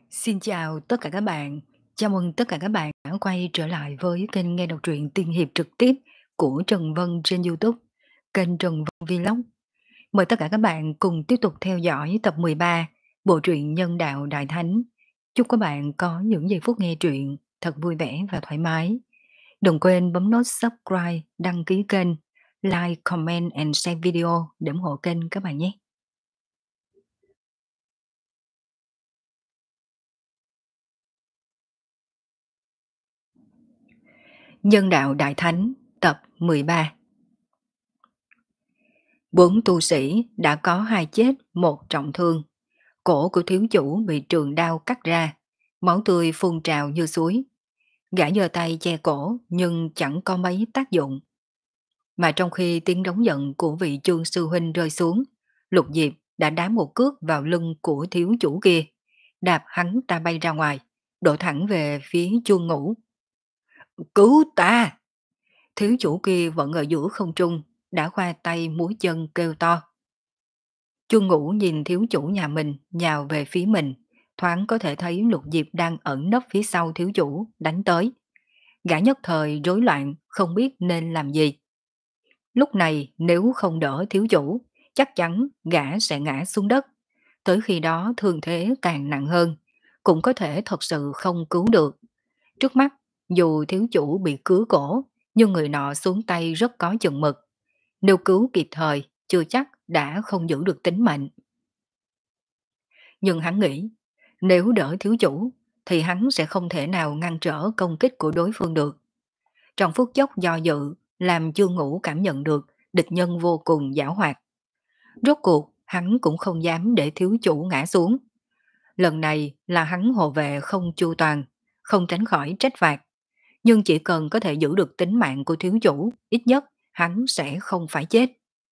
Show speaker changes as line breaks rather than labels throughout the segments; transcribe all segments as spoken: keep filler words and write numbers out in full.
Xin chào tất cả các bạn. Chào mừng tất cả các bạn đã quay trở lại với kênh nghe đọc truyện tiên hiệp trực tiếp của Trần Vân trên YouTube, kênh Trần Vân Vlog. Mời tất cả các bạn cùng tiếp tục theo dõi tập mười ba bộ truyện Nhân đạo Đại Thánh. Chúc các bạn có những giây phút nghe truyện thật vui vẻ và thoải mái. Đừng quên bấm nút subscribe, đăng ký kênh, like, comment and share video để ủng hộ kênh các bạn nhé. Nhân đạo Đại Thánh tập mười ba. Bốn tu sĩ đã có hai chết, một trọng thương. Cổ của thiếu chủ bị trường đao cắt ra, máu tươi phun trào như suối. Gã giơ tay che cổ nhưng chẳng có mấy tác dụng. Mà trong khi tiếng đống giận của vị chương sư huynh rơi xuống, Lục Diệp đã đá một cước vào lưng của thiếu chủ kia, đạp hắn ta bay ra ngoài, đổ thẳng về phía Chuông Ngũ. Cứu ta! Thiếu chủ kia vẫn ở giữa không trung, đã khoa tay múa chân kêu to. Chuông Ngũ nhìn thiếu chủ nhà mình nhào về phía mình, thoáng có thể thấy Lục Diệp đang ẩn nấp phía sau thiếu chủ, đánh tới. Gã nhất thời rối loạn, không biết nên làm gì. Lúc này nếu không đỡ thiếu chủ, chắc chắn gã sẽ ngã xuống đất. Tới khi đó thương thế càng nặng hơn, cũng có thể thật sự không cứu được. Trước mắt, dù thiếu chủ bị cứa cổ, nhưng người nọ xuống tay rất có chừng mực. Nếu cứu kịp thời, chưa chắc đã không giữ được tính mệnh. Nhưng hắn nghĩ, nếu đỡ thiếu chủ, thì hắn sẽ không thể nào ngăn trở công kích của đối phương được. Trong phút chốc do dự, làm Chương Ngũ cảm nhận được địch nhân vô cùng giảo hoạt. Rốt cuộc, hắn cũng không dám để thiếu chủ ngã xuống. Lần này là hắn hộ vệ không chu toàn, không tránh khỏi trách phạt. Nhưng chỉ cần có thể giữ được tính mạng của thiếu chủ, ít nhất hắn sẽ không phải chết.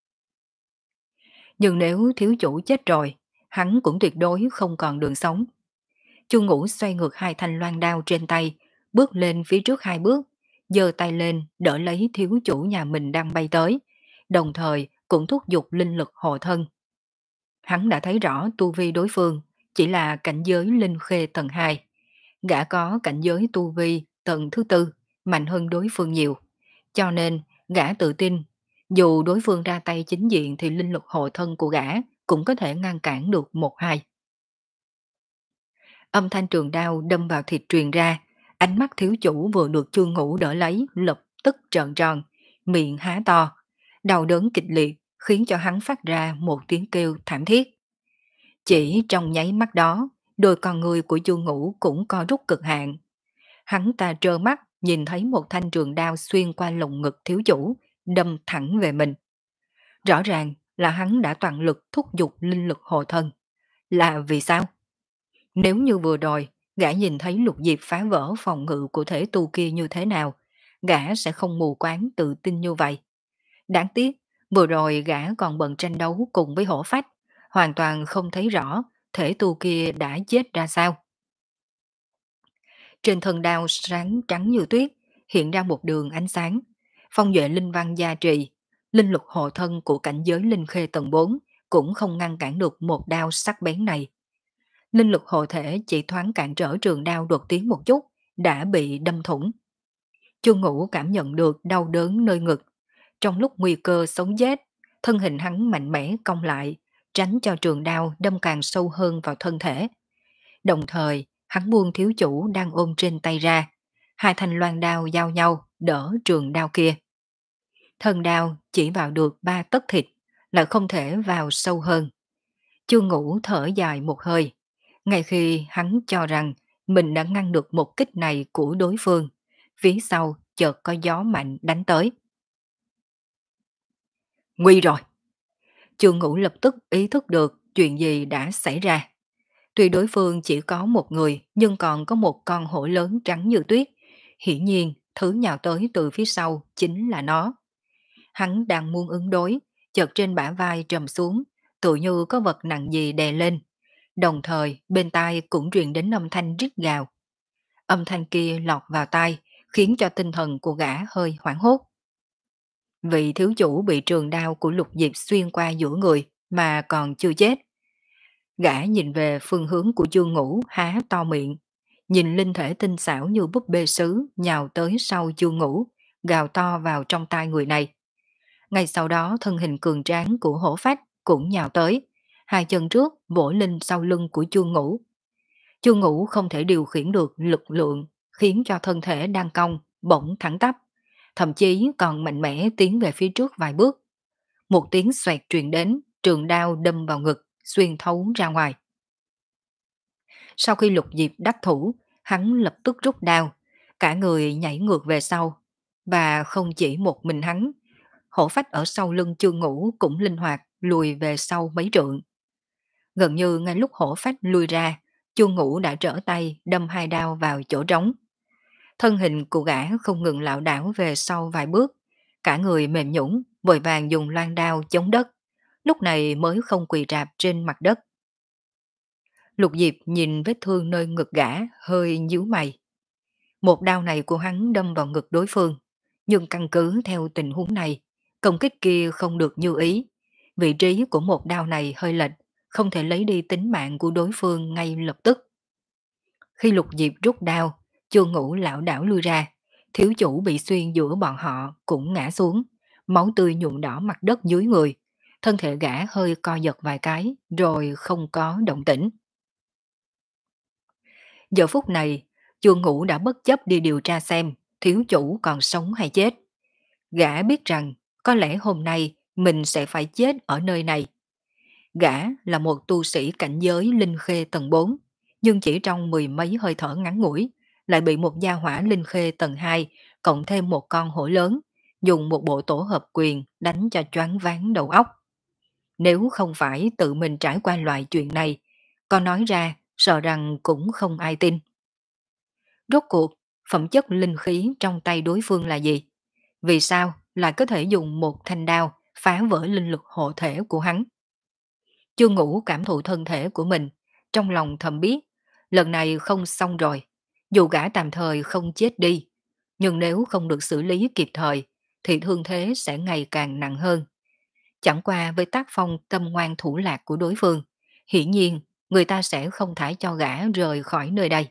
Nhưng nếu thiếu chủ chết rồi, hắn cũng tuyệt đối không còn đường sống. Chu Ngũ xoay ngược hai thanh loan đao trên tay, bước lên phía trước hai bước, giơ tay lên đỡ lấy thiếu chủ nhà mình đang bay tới, đồng thời cũng thúc giục linh lực hộ thân. Hắn đã thấy rõ tu vi đối phương chỉ là cảnh giới linh khê tầng hai, gã có cảnh giới tu vi tầng thứ tư, mạnh hơn đối phương nhiều, cho nên gã tự tin dù đối phương ra tay chính diện thì linh lực hộ thân của gã cũng có thể ngăn cản được một hai. Âm thanh trường đao đâm vào thịt truyền ra, ánh mắt thiếu chủ vừa được Chương Ngũ đỡ lấy lập tức trợn tròn, miệng há to, đau đớn kịch liệt khiến cho hắn phát ra một tiếng kêu thảm thiết. Chỉ trong nháy mắt đó, đôi con người của Chương Ngũ cũng co rút cực hạn. Hắn ta trơ mắt nhìn thấy một thanh trường đao xuyên qua lồng ngực thiếu chủ, đâm thẳng về mình. Rõ ràng là hắn đã toàn lực thúc giục linh lực hộ thân. Là vì sao? Nếu như vừa rồi, gã nhìn thấy Lục Diệp phá vỡ phòng ngự của thể tu kia như thế nào, gã sẽ không mù quáng tự tin như vậy. Đáng tiếc, vừa rồi gã còn bận tranh đấu cùng với hổ phách, hoàn toàn không thấy rõ thể tu kia đã chết ra sao. Trên thân đao sáng trắng như tuyết, hiện ra một đường ánh sáng. Phong duệ linh văn gia trì, linh lực hộ thân của cảnh giới linh khê tầng bốn cũng không ngăn cản được một đao sắc bén này. Linh lực hộ thể chỉ thoáng cản trở trường đao đột tiến một chút, đã bị đâm thủng. Chu Ngũ cảm nhận được đau đớn nơi ngực. Trong lúc nguy cơ sống chết, thân hình hắn mạnh mẽ cong lại, tránh cho trường đao đâm càng sâu hơn vào thân thể. Đồng thời, hắn buông thiếu chủ đang ôm trên tay ra. Hai thanh loan đao giao nhau, đỡ trường đao kia. Thân đao chỉ vào được ba tấc thịt, lại không thể vào sâu hơn. Chu Ngũ thở dài một hơi. Ngay khi hắn cho rằng mình đã ngăn được một kích này của đối phương, phía sau chợt có gió mạnh đánh tới. Nguy rồi! Chu Ngũ lập tức ý thức được chuyện gì đã xảy ra. Tuy đối phương chỉ có một người, nhưng còn có một con hổ lớn trắng như tuyết. Hiển nhiên, thứ nhào tới từ phía sau chính là nó. Hắn đang muốn ứng đối, chợt trên bả vai trầm xuống, tự như có vật nặng gì đè lên. Đồng thời, bên tai cũng truyền đến âm thanh rít gào. Âm thanh kia lọt vào tai, khiến cho tinh thần của gã hơi hoảng hốt. Vị thiếu chủ bị trường đao của Lục Diệp xuyên qua giữa người mà còn chưa chết. Gã nhìn về phương hướng của Dương Ngũ há to miệng, nhìn linh thể tinh xảo như búp bê sứ nhào tới sau Dương Ngũ, gào to vào trong tai người này. Ngay sau đó thân hình cường tráng của hổ phách cũng nhào tới, hai chân trước vỗ lên sau lưng của Chu Ngũ. Chu Ngũ không thể điều khiển được lực lượng, khiến cho thân thể đang cong, bỗng thẳng tắp, thậm chí còn mạnh mẽ tiến về phía trước vài bước. Một tiếng xoẹt truyền đến, trường đao đâm vào ngực, xuyên thấu ra ngoài. Sau khi Lục Diệp đắc thủ, hắn lập tức rút đao, cả người nhảy ngược về sau. Và không chỉ một mình hắn, hổ phách ở sau lưng Chương Ngũ cũng linh hoạt lùi về sau mấy trượng. Gần như ngay lúc hổ phách lui ra, Chương Ngũ đã trở tay đâm hai đao vào chỗ trống. Thân hình của gã không ngừng lảo đảo về sau vài bước, cả người mềm nhũn, vội vàng dùng loan đao chống đất, lúc này mới không quỳ rạp trên mặt đất. Lục Diệp nhìn vết thương nơi ngực gã, hơi nhíu mày. Một đao này của hắn đâm vào ngực đối phương, nhưng căn cứ theo tình huống này, công kích kia không được như ý. Vị trí của một đao này hơi lệch, không thể lấy đi tính mạng của đối phương ngay lập tức. Khi Lục Diệp rút đao, Chu Ngũ lão đảo lui ra, thiếu chủ bị xuyên giữa bọn họ cũng ngã xuống, máu tươi nhuộm đỏ mặt đất dưới người. Thân thể gã hơi co giật vài cái, rồi không có động tĩnh. Giờ phút này, Chu Ngũ đã bất chấp đi điều tra xem thiếu chủ còn sống hay chết. Gã biết rằng có lẽ hôm nay mình sẽ phải chết ở nơi này. Gã là một tu sĩ cảnh giới linh khê tầng bốn, nhưng chỉ trong mười mấy hơi thở ngắn ngủi, lại bị một gia hỏa linh khê tầng hai, cộng thêm một con hổ lớn, dùng một bộ tổ hợp quyền đánh cho choáng váng đầu óc. Nếu không phải tự mình trải qua loại chuyện này, có nói ra sợ rằng cũng không ai tin. Rốt cuộc, phẩm chất linh khí trong tay đối phương là gì? Vì sao lại có thể dùng một thanh đao phá vỡ linh lực hộ thể của hắn? Chương Ngũ cảm thụ thân thể của mình, trong lòng thầm biết, lần này không xong rồi. Dù gã tạm thời không chết đi, nhưng nếu không được xử lý kịp thời, thì thương thế sẽ ngày càng nặng hơn. Chẳng qua với tác phong tâm ngoan thủ lạc của đối phương, hiển nhiên người ta sẽ không thả cho gã rời khỏi nơi đây.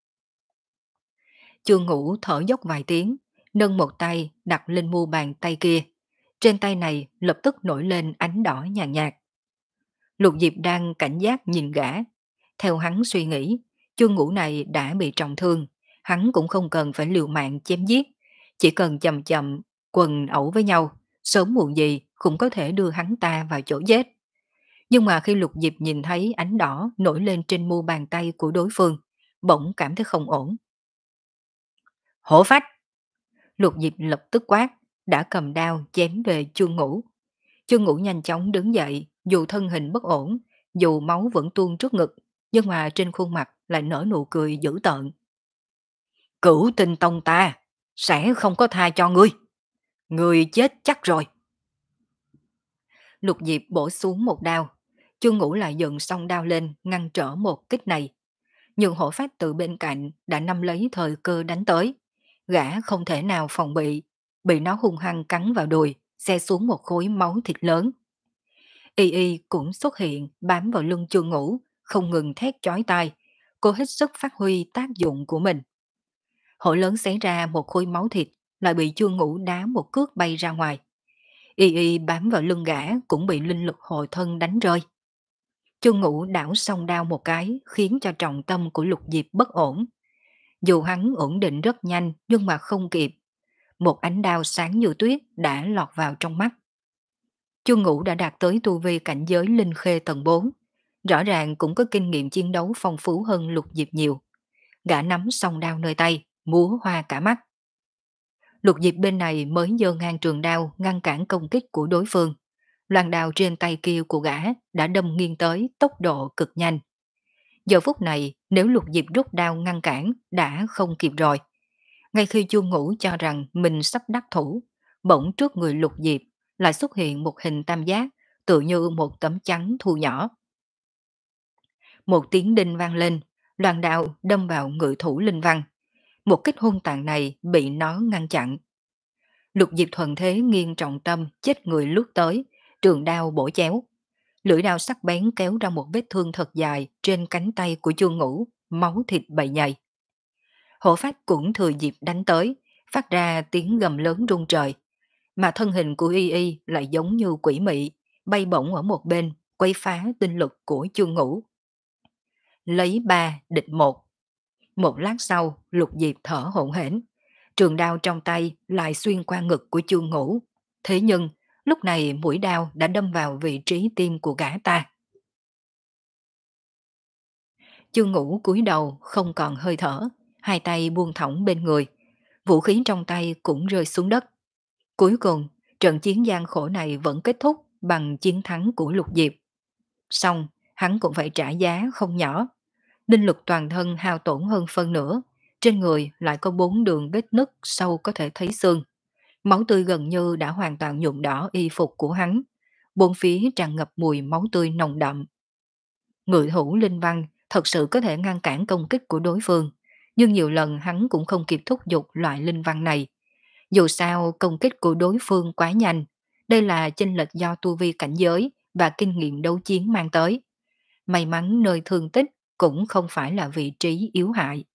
Chương Ngũ thở dốc vài tiếng, nâng một tay đặt lên mu bàn tay kia. Trên tay này lập tức nổi lên ánh đỏ nhàn nhạt, nhạt. Lục Diệp đang cảnh giác nhìn gã. Theo hắn suy nghĩ, Chương Ngũ này đã bị trọng thương, hắn cũng không cần phải liều mạng chém giết, chỉ cần chậm chậm quần ẩu với nhau, sớm muộn gì cũng có thể đưa hắn ta vào chỗ chết. Nhưng mà khi Lục Diệp nhìn thấy ánh đỏ nổi lên trên mu bàn tay của đối phương, bỗng cảm thấy không ổn. Hổ phách! Lục Diệp lập tức quát, đã cầm đao chém về Chương Ngũ. Chương Ngũ nhanh chóng đứng dậy, dù thân hình bất ổn, dù máu vẫn tuôn trước ngực, nhưng mà trên khuôn mặt lại nở nụ cười dữ tợn. Cửu Tinh Tông ta sẽ không có tha cho ngươi. Ngươi chết chắc rồi. Lục Diệp bổ xuống một đao, Chương Ngũ lại dựng song đao lên ngăn trở một kích này. Nhưng hổ phách từ bên cạnh đã nắm lấy thời cơ đánh tới. Gã không thể nào phòng bị, bị nó hung hăng cắn vào đùi, xe xuống một khối máu thịt lớn. Y Y cũng xuất hiện bám vào lưng Chương Ngũ, không ngừng thét chói tai, cô hết sức phát huy tác dụng của mình. Hổ lớn xé ra một khối máu thịt, lại bị Chương Ngũ đá một cước bay ra ngoài. Y Y bám vào lưng gã cũng bị linh lực hồi thân đánh rơi. Chương Ngũ đảo song đao một cái khiến cho trọng tâm của Lục Diệp bất ổn. Dù hắn ổn định rất nhanh nhưng mà không kịp. Một ánh đao sáng như tuyết đã lọt vào trong mắt. Chương Ngũ đã đạt tới tu vi cảnh giới linh khê tầng bốn. Rõ ràng cũng có kinh nghiệm chiến đấu phong phú hơn Lục Diệp nhiều. Gã nắm song đao nơi tay, múa hoa cả mắt. Lục Diệp bên này mới giơ ngang trường đao ngăn cản công kích của đối phương. Loan đao trên tay kia của gã đã đâm nghiêng tới tốc độ cực nhanh. Giờ phút này nếu Lục Diệp rút đao ngăn cản đã không kịp rồi. Ngay khi Chu Ngũ cho rằng mình sắp đắc thủ, bỗng trước người Lục Diệp lại xuất hiện một hình tam giác, tự như một tấm chắn thu nhỏ. Một tiếng đinh vang lên, loan đao đâm vào ngự thủ linh văn. Một kích hung tàn này bị nó ngăn chặn. Lục Diệp thuận thế nghiêng trọng tâm chết người lướt tới, trường đao bổ chéo. Lưỡi đao sắc bén kéo ra một vết thương thật dài trên cánh tay của Chu Ngũ, máu thịt bầy nhầy. Hổ phách cũng thừa dịp đánh tới, phát ra tiếng gầm lớn rung trời, mà thân hình của Y Y lại giống như quỷ mị, bay bổng ở một bên, quấy phá tinh lực của Chu Ngũ. Lấy ba địch một. Một lát sau, Lục Diệp thở hổn hển, trường đao trong tay lại xuyên qua ngực của Chu Ngũ. Thế nhưng, lúc này mũi đao đã đâm vào vị trí tim của gã ta. Chu Ngũ cúi đầu không còn hơi thở, hai tay buông thõng bên người, vũ khí trong tay cũng rơi xuống đất. Cuối cùng, trận chiến gian khổ này vẫn kết thúc bằng chiến thắng của Lục Diệp. Xong, hắn cũng phải trả giá không nhỏ. Linh lực toàn thân hao tổn hơn phân nửa, trên người lại có bốn đường vết nứt sâu có thể thấy xương. Máu tươi gần như đã hoàn toàn nhuộm đỏ y phục của hắn. Bốn phía tràn ngập mùi máu tươi nồng đậm. Ngự hữu linh văn thật sự có thể ngăn cản công kích của đối phương, nhưng nhiều lần hắn cũng không kịp thúc giục loại linh văn này. Dù sao công kích của đối phương quá nhanh, đây là chênh lệch do tu vi cảnh giới và kinh nghiệm đấu chiến mang tới. May mắn nơi thương tích cũng không phải là vị trí yếu hại.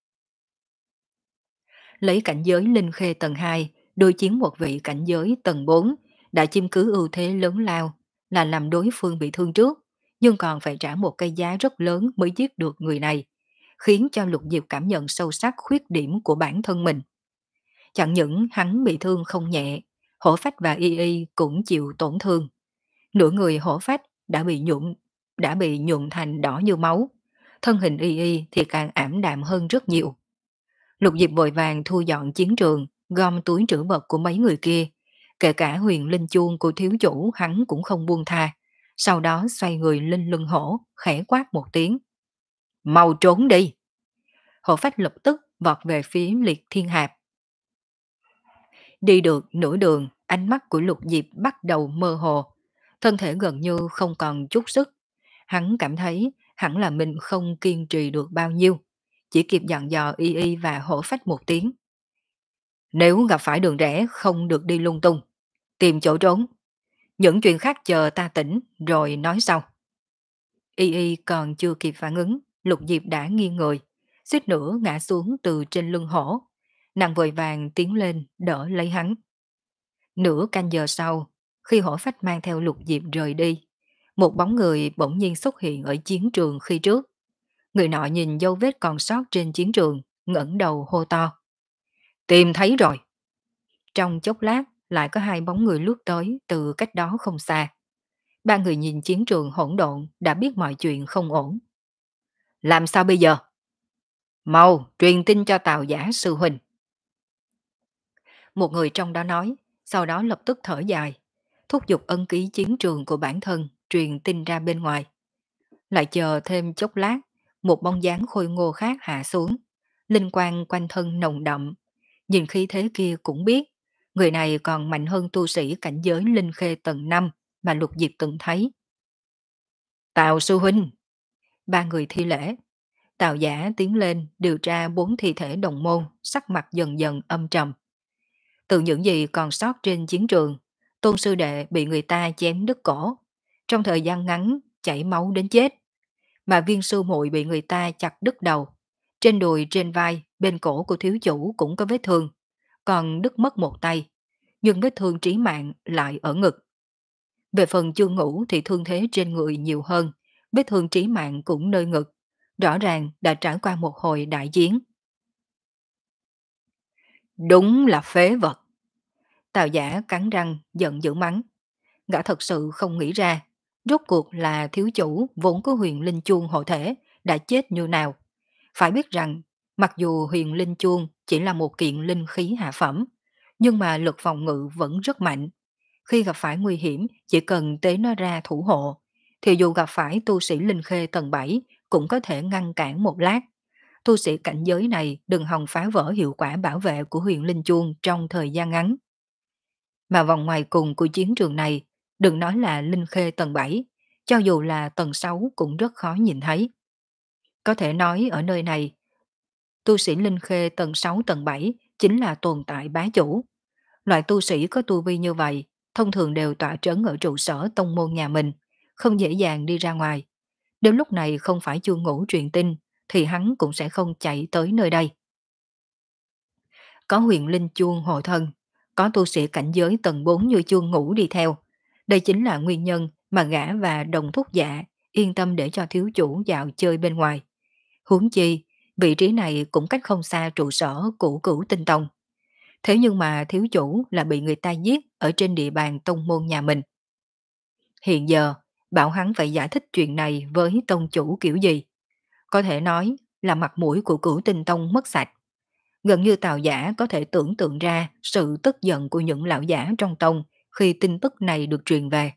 Lấy cảnh giới linh khê tầng hai, đối chiến một vị cảnh giới tầng bốn, đã chiếm cứ ưu thế lớn lao, là làm đối phương bị thương trước, nhưng còn phải trả một cái giá rất lớn mới giết được người này, khiến cho Lục Diệp cảm nhận sâu sắc khuyết điểm của bản thân mình. Chẳng những hắn bị thương không nhẹ, Hổ Phách và Y Y cũng chịu tổn thương. Nửa người Hổ Phách đã bị nhuộm đã bị nhuộm thành đỏ như máu, thân hình Y Y thì càng ảm đạm hơn rất nhiều. Lục Diệp vội vàng thu dọn chiến trường, gom túi trữ vật của mấy người kia, kể cả huyền linh chuông của thiếu chủ hắn cũng không buông tha. Sau đó xoay người lên lưng hổ, khẽ quát một tiếng. Mau trốn đi! Hổ Phách lập tức vọt về phía Liệt Thiên Hạp. Đi được nửa đường, ánh mắt của Lục Diệp bắt đầu mơ hồ, thân thể gần như không còn chút sức. Hắn cảm thấy hẳn là mình không kiên trì được bao nhiêu, chỉ kịp dặn dò Y Y và Hổ Phách một tiếng. Nếu gặp phải đường rẽ không được đi lung tung, tìm chỗ trốn. Những chuyện khác chờ ta tỉnh rồi nói sau. Y Y còn chưa kịp phản ứng, Lục Diệp đã nghiêng người, suýt nữa ngã xuống từ trên lưng hổ. Nàng vội vàng tiến lên đỡ lấy hắn. Nửa canh giờ sau, khi Hổ Phách mang theo Lục Diệp rời đi, một bóng người bỗng nhiên xuất hiện ở chiến trường khi trước. Người nọ nhìn dấu vết còn sót trên chiến trường, ngẩng đầu hô to. Tìm thấy rồi! Trong chốc lát, lại có hai bóng người lướt tới từ cách đó không xa. Ba người nhìn chiến trường hỗn độn đã biết mọi chuyện không ổn. Làm sao bây giờ? Mau, truyền tin cho Tào Giả sư huynh. Một người trong đó nói, sau đó lập tức thở dài, thúc giục ân ký chiến trường của bản thân, truyền tin ra bên ngoài. Lại chờ thêm chốc lát, một bóng dáng khôi ngô khác hạ xuống, linh quang quanh thân nồng đậm. Nhìn khí thế kia cũng biết, người này còn mạnh hơn tu sĩ cảnh giới linh khê tầng năm mà Lục Diệp từng thấy. Tào sư huynh! Ba người thi lễ. Tào Giả tiến lên điều tra bốn thi thể đồng môn, sắc mặt dần dần âm trầm. Từ những gì còn sót trên chiến trường, tôn sư đệ bị người ta chém đứt cổ, trong thời gian ngắn chảy máu đến chết. Mà viên sư muội bị người ta chặt đứt đầu, trên đùi trên vai, bên cổ của thiếu chủ cũng có vết thương, còn đứt mất một tay, nhưng vết thương trí mạng lại ở ngực. Về phần Chương Ngũ thì thương thế trên người nhiều hơn, vết thương trí mạng cũng nơi ngực, rõ ràng đã trải qua một hồi đại chiến. Đúng là phế vật! Tào Giả cắn răng giận dữ mắng. Gã thật sự không nghĩ ra, rốt cuộc là thiếu chủ vốn có huyền linh chuông hộ thể đã chết như nào. Phải biết rằng, mặc dù huyền linh chuông chỉ là một kiện linh khí hạ phẩm, nhưng mà lực phòng ngự vẫn rất mạnh. Khi gặp phải nguy hiểm, chỉ cần tế nó ra thủ hộ, thì dù gặp phải tu sĩ linh khê tầng bảy cũng có thể ngăn cản một lát. Tu sĩ cảnh giới này đừng hòng phá vỡ hiệu quả bảo vệ của huyền linh chuông trong thời gian ngắn. Mà vòng ngoài cùng của chiến trường này, đừng nói là linh khê tầng bảy, cho dù là tầng sáu cũng rất khó nhìn thấy. Có thể nói ở nơi này, tu sĩ linh khê tầng sáu tầng bảy chính là tồn tại bá chủ. Loại tu sĩ có tu vi như vậy, thông thường đều tọa trấn ở trụ sở tông môn nhà mình, không dễ dàng đi ra ngoài. Nếu lúc này không phải Chu Ngũ truyền tin, thì hắn cũng sẽ không chạy tới nơi đây. Có huyền linh chuông hộ thân, có tu sĩ cảnh giới tầng bốn như Chu Ngũ đi theo. Đây chính là nguyên nhân mà gã và đồng thúc dạ yên tâm để cho thiếu chủ dạo chơi bên ngoài. Huống chi, vị trí này cũng cách không xa trụ sở của Cửu Tinh Tông. Thế nhưng mà thiếu chủ là bị người ta giết ở trên địa bàn tông môn nhà mình. Hiện giờ, bảo hắn phải giải thích chuyện này với tông chủ kiểu gì. Có thể nói là mặt mũi của Cửu Tinh Tông mất sạch. Gần như Tào Giả có thể tưởng tượng ra sự tức giận của những lão giả trong tông khi tin tức này được truyền về.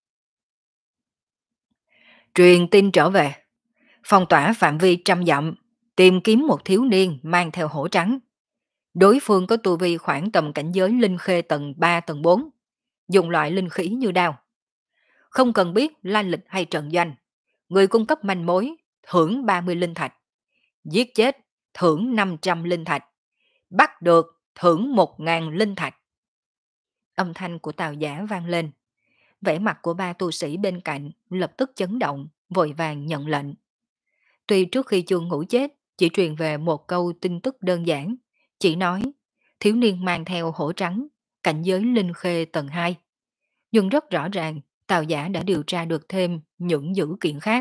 Truyền tin trở về, phong tỏa phạm vi trăm dặm, tìm kiếm một thiếu niên mang theo hổ trắng. Đối phương có tu vi khoảng tầm cảnh giới linh khê tầng ba tầng bốn, dùng loại linh khí như đao. Không cần biết lai lịch hay trận doanh, người cung cấp manh mối, thưởng ba mươi linh thạch. Giết chết, thưởng năm trăm linh thạch. Bắt được, thưởng một ngàn linh thạch. Âm thanh của Tào Giả vang lên. Vẻ mặt của ba tu sĩ bên cạnh lập tức chấn động, vội vàng nhận lệnh. Tuy trước khi Chu Ngũ chết, chỉ truyền về một câu tin tức đơn giản, chỉ nói thiếu niên mang theo hổ trắng, cảnh giới linh khê tầng hai. Nhưng rất rõ ràng, Tào Giả đã điều tra được thêm những dữ kiện khác.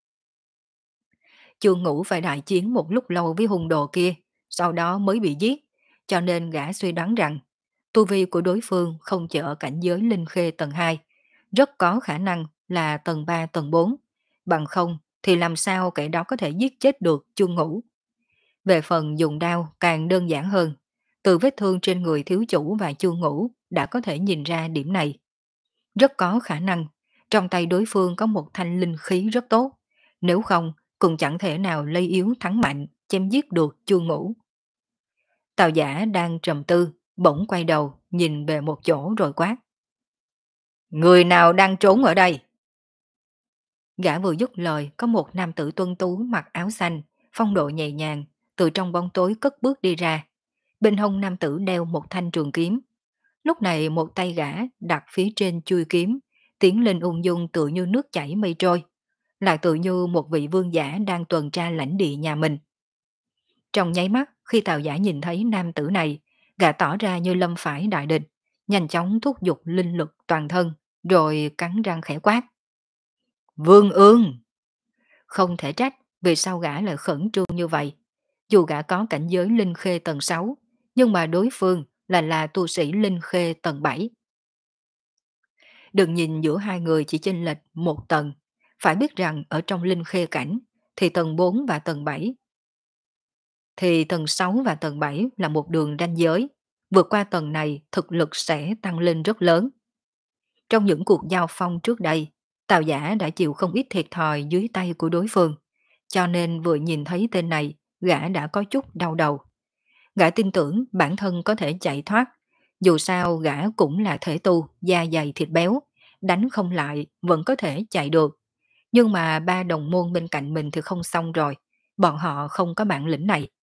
Chu Ngũ phải đại chiến một lúc lâu với hung đồ kia, sau đó mới bị giết, cho nên gã suy đoán rằng tu vi của đối phương không chỉ ở cảnh giới linh khê tầng hai, rất có khả năng là tầng ba tầng bốn, bằng không thì làm sao kẻ đó có thể giết chết được Chu Ngũ. Về phần dùng đao càng đơn giản hơn, từ vết thương trên người thiếu chủ và Chu Ngũ đã có thể nhìn ra điểm này. Rất có khả năng trong tay đối phương có một thanh linh khí rất tốt, nếu không cũng chẳng thể nào lây yếu thắng mạnh, chém giết được Chu Ngũ. Tào Giả đang trầm tư, bỗng quay đầu nhìn về một chỗ rồi quát. Người nào đang trốn ở đây? Gã vừa dứt lời, có một nam tử tuân tú mặc áo xanh, phong độ nhẹ nhàng, từ trong bóng tối cất bước đi ra. Bên hông nam tử đeo một thanh trường kiếm. Lúc này một tay gã đặt phía trên chui kiếm, tiến lên ung dung tựa như nước chảy mây trôi, lại tựa như một vị vương giả đang tuần tra lãnh địa nhà mình. Trong nháy mắt, khi Tào Giả nhìn thấy nam tử này, gã tỏ ra như lâm phải đại địch, nhanh chóng thúc giục linh lực toàn thân, rồi cắn răng khẽ quát. Vương Ương! Không thể trách vì sao gã lại khẩn trương như vậy. Dù gã có cảnh giới linh khê tầng sáu, nhưng mà đối phương là là tu sĩ linh khê tầng bảy. Đừng nhìn giữa hai người chỉ chênh lệch một tầng, phải biết rằng ở trong linh khê cảnh thì tầng bốn và tầng bảy thì tầng sáu và tầng bảy là một đường ranh giới, vượt qua tầng này thực lực sẽ tăng lên rất lớn. Trong những cuộc giao phong trước đây, Tào Giả đã chịu không ít thiệt thòi dưới tay của đối phương, cho nên vừa nhìn thấy tên này, gã đã có chút đau đầu. Gã tin tưởng bản thân có thể chạy thoát, dù sao gã cũng là thể tu, da dày thịt béo, đánh không lại vẫn có thể chạy được. Nhưng mà ba đồng môn bên cạnh mình thì không xong rồi, bọn họ không có bản lĩnh này.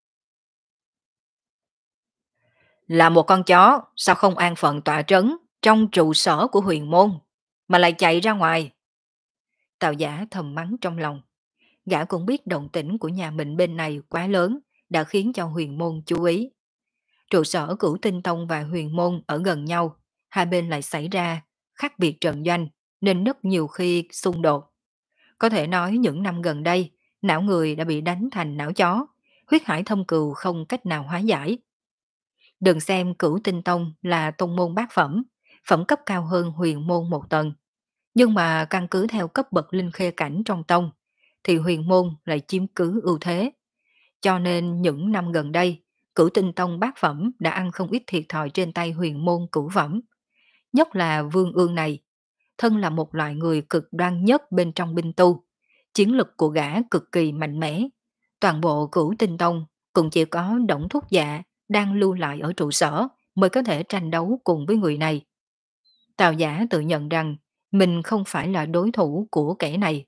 Là một con chó, sao không an phận tọa trấn trong trụ sở của huyền môn, mà lại chạy ra ngoài? Tào Giả thầm mắng trong lòng. Gã cũng biết động tĩnh của nhà mình bên này quá lớn, đã khiến cho huyền môn chú ý. Trụ sở Cửu Tinh Tông và huyền môn ở gần nhau, hai bên lại xảy ra khác biệt trận doanh, nên rất nhiều khi xung đột. Có thể nói những năm gần đây, não người đã bị đánh thành não chó, huyết hải thâm cừu không cách nào hóa giải. Đừng xem Cửu Tinh Tông là tông môn bát phẩm, phẩm cấp cao hơn huyền môn một tầng. Nhưng mà căn cứ theo cấp bậc linh khê cảnh trong tông, thì huyền môn lại chiếm cứ ưu thế. Cho nên những năm gần đây, Cửu Tinh Tông bát phẩm đã ăn không ít thiệt thòi trên tay huyền môn cửu phẩm. Nhất là Vương Ương này, thân là một loại người cực đoan nhất bên trong binh tu. Chiến lực của gã cực kỳ mạnh mẽ. Toàn bộ Cửu Tinh Tông cũng chỉ có Đổng Thúc Dạ đang lưu lại ở trụ sở mới có thể tranh đấu cùng với người này. Tào Giả tự nhận rằng mình không phải là đối thủ của kẻ này.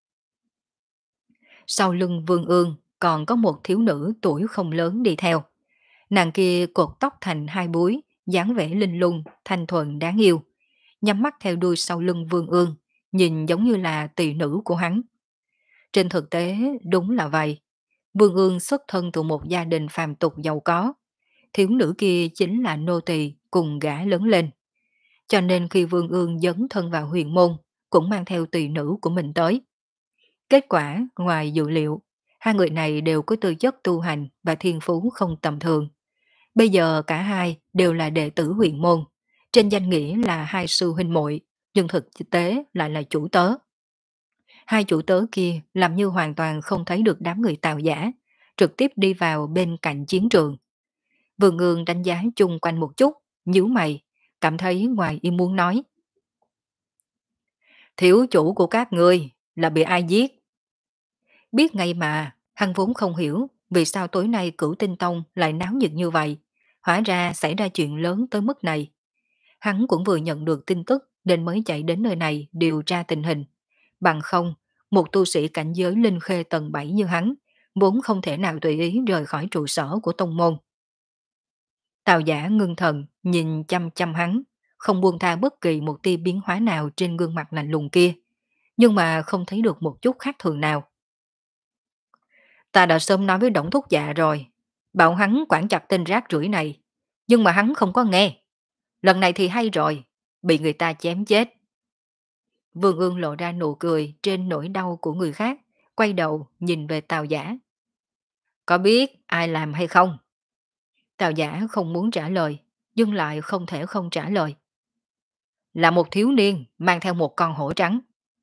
Sau lưng Vương Ương còn có một thiếu nữ tuổi không lớn đi theo. Nàng kia cột tóc thành hai búi, dáng vẻ linh lung, thanh thuần đáng yêu. Nhắm mắt theo đuôi sau lưng Vương Ương, nhìn giống như là tỳ nữ của hắn. Trên thực tế đúng là vậy. Vương Ương xuất thân từ một gia đình phàm tục giàu có. Thiếu nữ kia chính là nô tỳ cùng gã lớn lên. Cho nên khi Vương Ương dấn thân vào huyền môn, cũng mang theo tỳ nữ của mình tới. Kết quả, ngoài dự liệu, hai người này đều có tư chất tu hành và thiên phú không tầm thường. Bây giờ cả hai đều là đệ tử huyền môn, trên danh nghĩa là hai sư huynh muội, nhưng thực tế lại là chủ tớ. Hai chủ tớ kia làm như hoàn toàn không thấy được đám người Tào giả, trực tiếp đi vào bên cạnh chiến trường. Vương Ương đánh giá chung quanh một chút, nhíu mày, cảm thấy ngoài ý muốn nói. Thiếu chủ của các ngươi là bị ai giết? Biết ngay mà, hắn vốn không hiểu vì sao tối nay Cửu Tinh Tông lại náo nhiệt như vậy. Hóa ra xảy ra chuyện lớn tới mức này. Hắn cũng vừa nhận được tin tức nên mới chạy đến nơi này điều tra tình hình. Bằng không, một tu sĩ cảnh giới linh khê tầng bảy như hắn, vốn không thể nào tùy ý rời khỏi trụ sở của tông môn. Tào giả ngưng thần, nhìn chăm chăm hắn, không buông tha bất kỳ một tia biến hóa nào trên gương mặt lạnh lùng kia, nhưng mà không thấy được một chút khác thường nào. Ta đã sớm nói với Đổng Thúc Dạ rồi, bảo hắn quản chặt tên rác rưởi này, nhưng mà hắn không có nghe. Lần này thì hay rồi, bị người ta chém chết. Vương Ương lộ ra nụ cười trên nỗi đau của người khác, quay đầu nhìn về Tào giả. Có biết ai làm hay không? Tào giả không muốn trả lời, nhưng lại không thể không trả lời. Là một thiếu niên mang theo một con hổ trắng.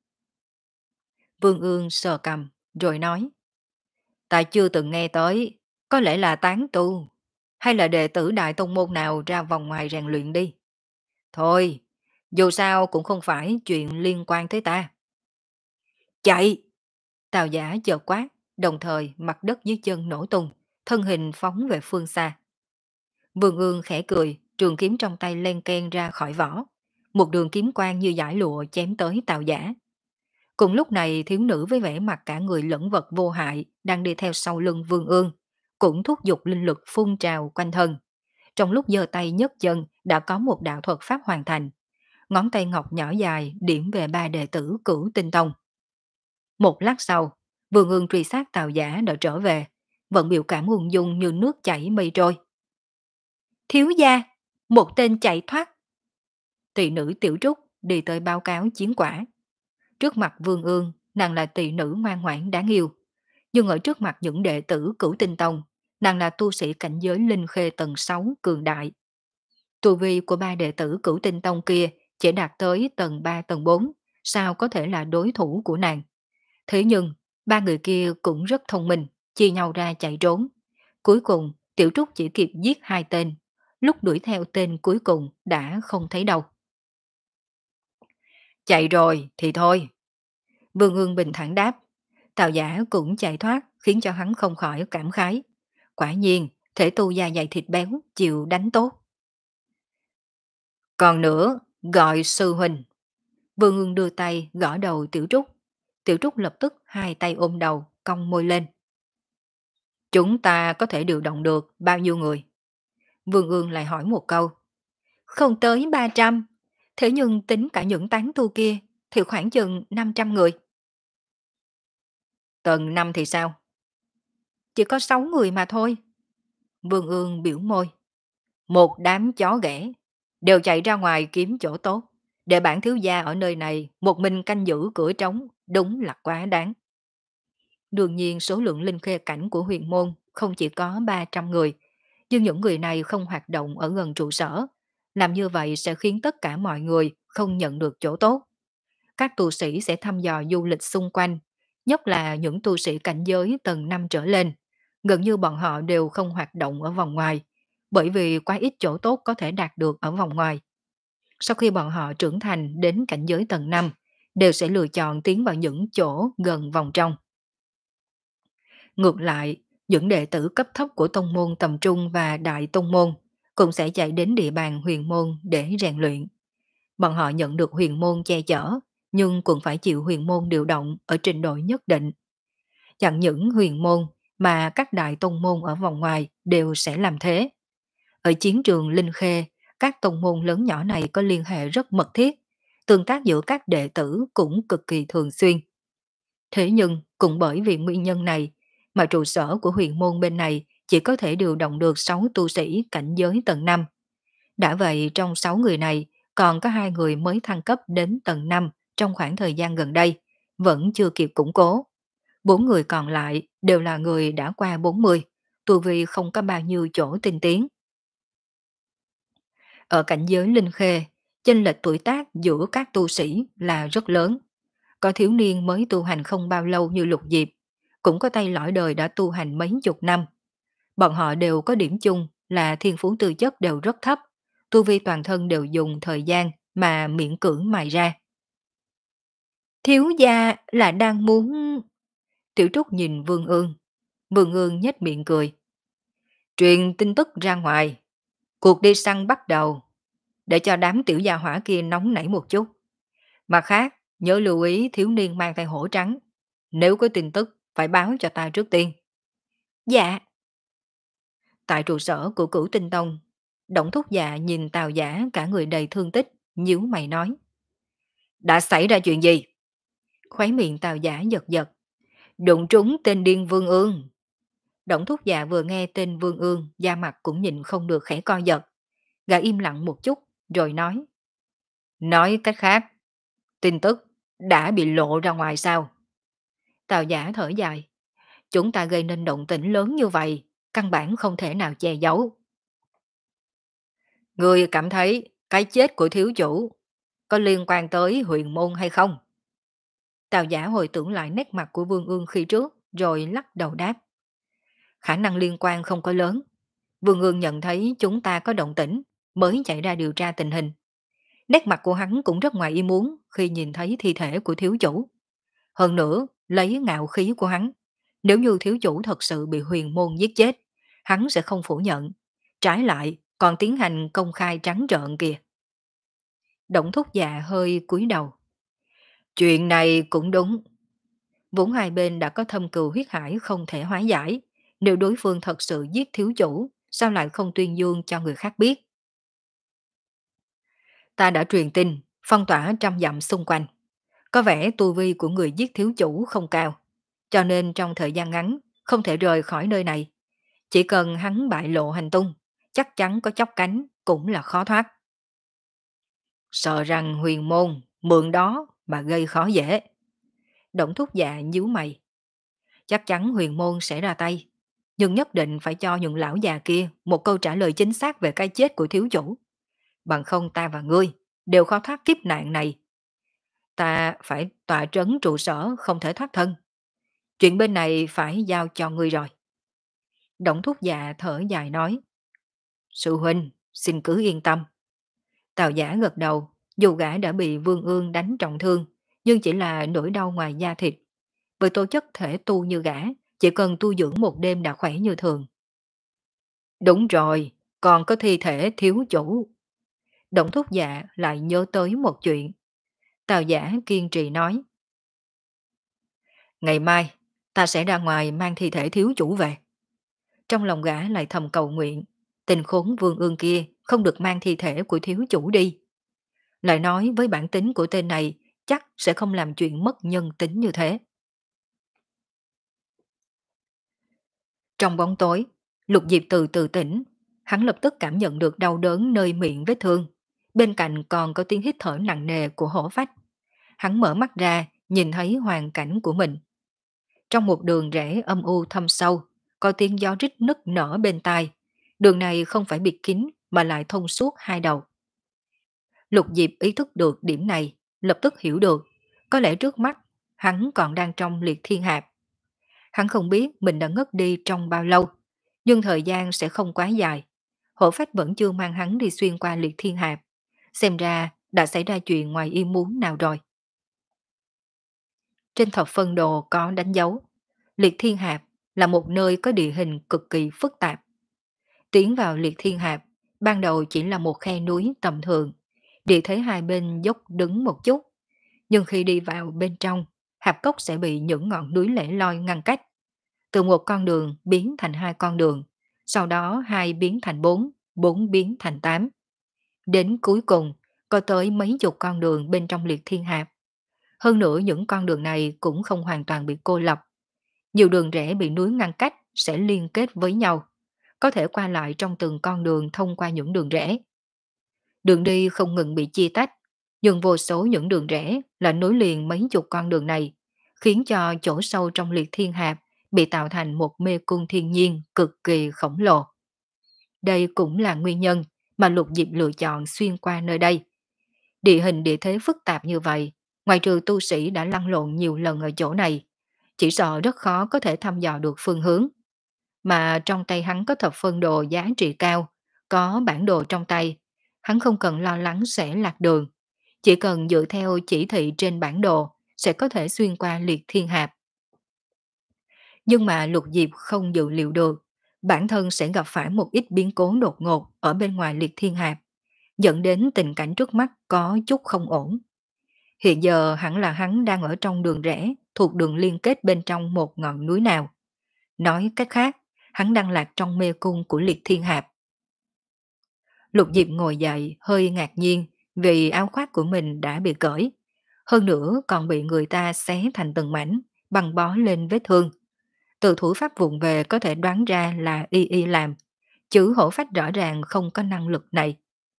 Vương Ương sờ cầm, rồi nói. Ta chưa từng nghe tới, có lẽ là tán tu, hay là đệ tử đại tông môn nào ra vòng ngoài rèn luyện đi. Thôi, dù sao cũng không phải chuyện liên quan tới ta. Chạy! Tào giả chợt quát, đồng thời mặt đất dưới chân nổ tung, thân hình phóng về phương xa. Vương Ương khẽ cười, trường kiếm trong tay len ken ra khỏi vỏ. Một đường kiếm quang như dải lụa chém tới Tào giả. Cùng lúc này thiếu nữ với vẻ mặt cả người lẫn vật vô hại đang đi theo sau lưng Vương Ương, cũng thúc giục linh lực phun trào quanh thân. Trong lúc giơ tay nhấc chân đã có một đạo thuật pháp hoàn thành. Ngón tay ngọc nhỏ dài điểm về ba đệ tử Cửu Tinh Tông. Một lát sau, Vương Ương truy sát Tào giả đã trở về, vẫn biểu cảm ung dung như nước chảy mây trôi. Thiếu gia, một tên chạy thoát. Tỳ nữ Tiểu Trúc đi tới báo cáo chiến quả. Trước mặt Vương Ương, nàng là tỳ nữ ngoan ngoãn đáng yêu. Nhưng ở trước mặt những đệ tử Cửu Tinh Tông, nàng là tu sĩ cảnh giới linh khê tầng sáu cường đại. Tu vi của ba đệ tử Cửu Tinh Tông kia chỉ đạt tới tầng ba tầng bốn, sao có thể là đối thủ của nàng. Thế nhưng, ba người kia cũng rất thông minh, chia nhau ra chạy trốn. Cuối cùng, Tiểu Trúc chỉ kịp giết hai tên, lúc đuổi theo tên cuối cùng đã không thấy đâu. Chạy rồi thì thôi. Vương Ương bình thản đáp. Tào giả cũng chạy thoát khiến cho hắn không khỏi cảm khái. Quả nhiên, thể tu da dày thịt béo, chịu đánh tốt. Còn nữa, gọi sư huynh. Vương Ương đưa tay gõ đầu Tiểu Trúc. Tiểu Trúc lập tức hai tay ôm đầu, cong môi lên. Chúng ta có thể điều động được bao nhiêu người? Vương Ương lại hỏi một câu. Không tới ba trăm. Thế nhưng tính cả những tán tu kia thì khoảng chừng năm trăm người. Tầng năm thì sao? Chỉ có sáu người mà thôi. Vương Ương biểu môi. Một đám chó ghẻ, đều chạy ra ngoài kiếm chỗ tốt. Để bản thiếu gia ở nơi này một mình canh giữ cửa trống, đúng là quá đáng. Đương nhiên số lượng linh khê cảnh của huyền môn không chỉ có ba trăm người, nhưng những người này không hoạt động ở gần trụ sở. Làm như vậy sẽ khiến tất cả mọi người không nhận được chỗ tốt. Các tu sĩ sẽ thăm dò du lịch xung quanh, nhất là những tu sĩ cảnh giới tầng năm trở lên. Gần như bọn họ đều không hoạt động ở vòng ngoài, bởi vì quá ít chỗ tốt có thể đạt được ở vòng ngoài. Sau khi bọn họ trưởng thành đến cảnh giới tầng năm, đều sẽ lựa chọn tiến vào những chỗ gần vòng trong. Ngược lại, những đệ tử cấp thấp của tông môn tầm trung và đại tông môn cũng sẽ chạy đến địa bàn huyền môn để rèn luyện. Bọn họ nhận được huyền môn che chở, nhưng cũng phải chịu huyền môn điều động ở trình độ nhất định. Chẳng những huyền môn mà các đại tông môn ở vòng ngoài đều sẽ làm thế. Ở chiến trường Linh Khê, các tông môn lớn nhỏ này có liên hệ rất mật thiết, tương tác giữa các đệ tử cũng cực kỳ thường xuyên. Thế nhưng, cũng bởi vì nguyên nhân này, mà trụ sở của huyền môn bên này chỉ có thể điều động được sáu tu sĩ cảnh giới tầng năm. Đã vậy, trong sáu người này, còn có hai người mới thăng cấp đến tầng năm trong khoảng thời gian gần đây, vẫn chưa kịp củng cố. Bốn người còn lại đều là người đã qua bốn mươi, tu vi không có bao nhiêu chỗ tinh tiến. Ở cảnh giới linh khê, chênh lệch tuổi tác giữa các tu sĩ là rất lớn. Có thiếu niên mới tu hành không bao lâu như Lục Diệp, cũng có tay lõi đời đã tu hành mấy chục năm. Bọn họ đều có điểm chung là thiên phú tư chất đều rất thấp, tu vi toàn thân đều dùng thời gian mà miễn cưỡng mài ra. Thiếu gia là đang muốn... Tiểu Trúc nhìn Vương Ương. Vương Ương nhếch miệng cười. Truyền tin tức ra ngoài. Cuộc đi săn bắt đầu. Để cho đám tiểu gia hỏa kia nóng nảy một chút. Mặt khác, nhớ lưu ý thiếu niên mang tay hổ trắng. Nếu có tin tức, phải báo cho ta trước tiên. Dạ. Tại trụ sở của Cửu Tinh Tông, Đổng Thúc Dạ nhìn Tào Giả cả người đầy thương tích, nhíu mày nói. Đã xảy ra chuyện gì? Khóe miệng Tào Giả giật giật. Đụng trúng tên điên Vương Ương. Đổng Thúc Dạ vừa nghe tên Vương Ương, da mặt cũng nhìn không được khẽ co giật. Gã im lặng một chút, rồi nói. Nói cách khác, tin tức đã bị lộ ra ngoài sao? Tào Giả thở dài. Chúng ta gây nên động tĩnh lớn như vậy, căn bản không thể nào che giấu. Người cảm thấy cái chết của thiếu chủ có liên quan tới huyền môn hay không? Tào Giả hồi tưởng lại nét mặt của Vương Ương khi trước, rồi lắc đầu đáp. Khả năng liên quan không có lớn. Vương Ương nhận thấy chúng ta có động tĩnh, mới chạy ra điều tra tình hình. Nét mặt của hắn cũng rất ngoài ý muốn khi nhìn thấy thi thể của thiếu chủ. Hơn nữa, lấy ngạo khí của hắn, nếu như thiếu chủ thật sự bị huyền môn giết chết, hắn sẽ không phủ nhận. Trái lại, còn tiến hành công khai trắng trợn kìa. Đổng Thúc Dạ hơi cúi đầu. Chuyện này cũng đúng. Vốn hai bên đã có thâm cừu huyết hải không thể hóa giải. Nếu đối phương thật sự giết thiếu chủ, sao lại không tuyên dương cho người khác biết? Ta đã truyền tin, phong tỏa trăm dặm xung quanh. Có vẻ tu vi của người giết thiếu chủ không cao, cho nên trong thời gian ngắn không thể rời khỏi nơi này. Chỉ cần hắn bại lộ hành tung, chắc chắn có chóc cánh cũng là khó thoát. Sợ rằng huyền môn mượn đó mà gây khó dễ. Đổng Thúc Dạ nhíu mày. Chắc chắn huyền môn sẽ ra tay, nhưng nhất định phải cho những lão già kia một câu trả lời chính xác về cái chết của thiếu chủ. Bằng không ta và ngươi đều khó thoát kiếp nạn này. Ta phải tọa trấn trụ sở không thể thoát thân. Chuyện bên này phải giao cho ngươi rồi. Đổng Thúc Dạ thở dài nói. Sư huynh, xin cứ yên tâm. Tào Giả gật đầu, dù gã đã bị Vương Ương đánh trọng thương, nhưng chỉ là nỗi đau ngoài da thịt. Với tố chất thể tu như gã, chỉ cần tu dưỡng một đêm đã khỏe như thường. Đúng rồi, còn có thi thể thiếu chủ. Đổng Thúc Dạ lại nhớ tới một chuyện. Tào Giả kiên trì nói. Ngày mai, ta sẽ ra ngoài mang thi thể thiếu chủ về. Trong lòng gã lại thầm cầu nguyện, tình khốn Vương Ương kia không được mang thi thể của thiếu chủ đi. Lại nói với bản tính của tên này, chắc sẽ không làm chuyện mất nhân tính như thế. Trong bóng tối, Lục Diệp từ từ tỉnh, hắn lập tức cảm nhận được đau đớn nơi miệng vết thương. Bên cạnh còn có tiếng hít thở nặng nề của hổ phách. Hắn mở mắt ra, nhìn thấy hoàn cảnh của mình. Trong một đường rẽ âm u thâm sâu, có tiếng gió rít nức nở bên tai. Đường này không phải bịt kín mà lại thông suốt hai đầu. Lục Diệp ý thức được điểm này, lập tức hiểu được. Có lẽ trước mắt, hắn còn đang trong liệt thiên hạp. Hắn không biết mình đã ngất đi trong bao lâu, nhưng thời gian sẽ không quá dài. Hổ phách vẫn chưa mang hắn đi xuyên qua liệt thiên hạp. Xem ra đã xảy ra chuyện ngoài ý muốn nào rồi. Trên thập phân đồ có đánh dấu. Liệt thiên hạp là một nơi có địa hình cực kỳ phức tạp. Tiến vào liệt thiên hạp, ban đầu chỉ là một khe núi tầm thường. Địa thế hai bên dốc đứng một chút. Nhưng khi đi vào bên trong, hạp cốc sẽ bị những ngọn núi lẻ loi ngăn cách. Từ một con đường biến thành hai con đường, sau đó hai biến thành bốn, bốn biến thành tám. Đến cuối cùng có tới mấy chục con đường bên trong liệt thiên hạp. Hơn nữa những con đường này cũng không hoàn toàn bị cô lập. Nhiều đường rẽ bị núi ngăn cách sẽ liên kết với nhau, có thể qua lại trong từng con đường thông qua những đường rẽ. Đường đi không ngừng bị chia tách, nhưng vô số những đường rẽ là nối liền mấy chục con đường này, khiến cho chỗ sâu trong liệt thiên hạp bị tạo thành một mê cung thiên nhiên cực kỳ khổng lồ. Đây cũng là nguyên nhân mà Lục Diệp lựa chọn xuyên qua nơi đây. Địa hình địa thế phức tạp như vậy, ngoài trừ tu sĩ đã lăn lộn nhiều lần ở chỗ này, chỉ sợ rất khó có thể thăm dò được phương hướng. Mà trong tay hắn có thập phân đồ giá trị cao, có bản đồ trong tay, hắn không cần lo lắng sẽ lạc đường. Chỉ cần dựa theo chỉ thị trên bản đồ sẽ có thể xuyên qua liệt thiên hạp. Nhưng mà Lục Diệp không dự liệu được, bản thân sẽ gặp phải một ít biến cố đột ngột ở bên ngoài liệt thiên hạp, dẫn đến tình cảnh trước mắt có chút không ổn. Hiện giờ hẳn là hắn đang ở trong đường rẽ thuộc đường liên kết bên trong một ngọn núi nào. Nói cách khác, hắn đang lạc trong mê cung của liệt thiên hạp. Lục Diệp ngồi dậy hơi ngạc nhiên vì áo khoác của mình đã bị cởi. Hơn nữa còn bị người ta xé thành từng mảnh, băng bó lên vết thương. Từ thủ pháp vụng về có thể đoán ra là y y làm, chứ hổ phách rõ ràng không có năng lực này.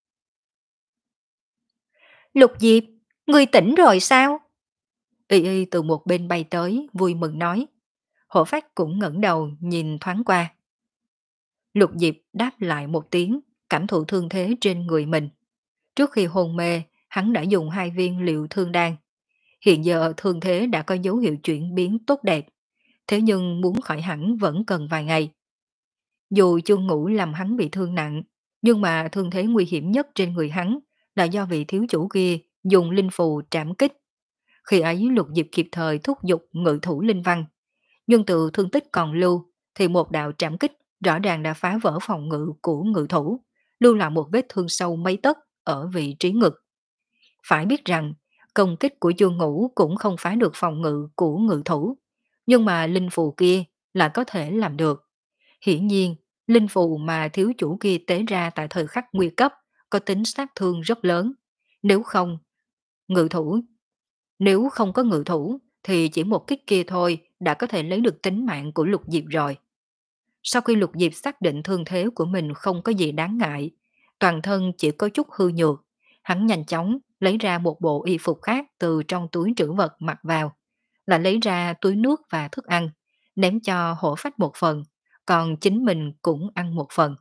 Lục Diệp, người tỉnh rồi sao? Y y từ một bên bay tới, vui mừng nói. Hổ phách cũng ngẩng đầu nhìn thoáng qua. Lục Diệp đáp lại một tiếng, cảm thụ thương thế trên người mình. Trước khi hôn mê, hắn đã dùng hai viên liệu thương đan. Hiện giờ thương thế đã có dấu hiệu chuyển biến tốt đẹp. Thế nhưng muốn khỏi hẳn vẫn cần vài ngày. Dù chưa ngủ làm hắn bị thương nặng, nhưng mà thương thế nguy hiểm nhất trên người hắn là do vị thiếu chủ kia dùng linh phù trảm kích. Khi ấy Lục Diệp kịp thời thúc giục ngự thủ linh văn. Nhưng từ thương tích còn lưu, thì một đạo trảm kích rõ ràng đã phá vỡ phòng ngự của ngự thủ, lưu lại một vết thương sâu mấy tấc ở vị trí ngực. Phải biết rằng, công kích của Dương Ngũ cũng không phá được phòng ngự của ngự thủ, nhưng mà linh phù kia là có thể làm được. Hiển nhiên, linh phù mà thiếu chủ kia tế ra tại thời khắc nguy cấp có tính sát thương rất lớn. Nếu không, ngự thủ, nếu không có ngự thủ thì chỉ một kích kia thôi đã có thể lấy được tính mạng của Lục Diệp rồi. Sau khi Lục Diệp xác định thương thế của mình không có gì đáng ngại, toàn thân chỉ có chút hư nhược, hắn nhanh chóng lấy ra một bộ y phục khác từ trong túi trữ vật mặc vào, là lấy ra túi nước và thức ăn, ném cho hổ phách một phần, còn chính mình cũng ăn một phần.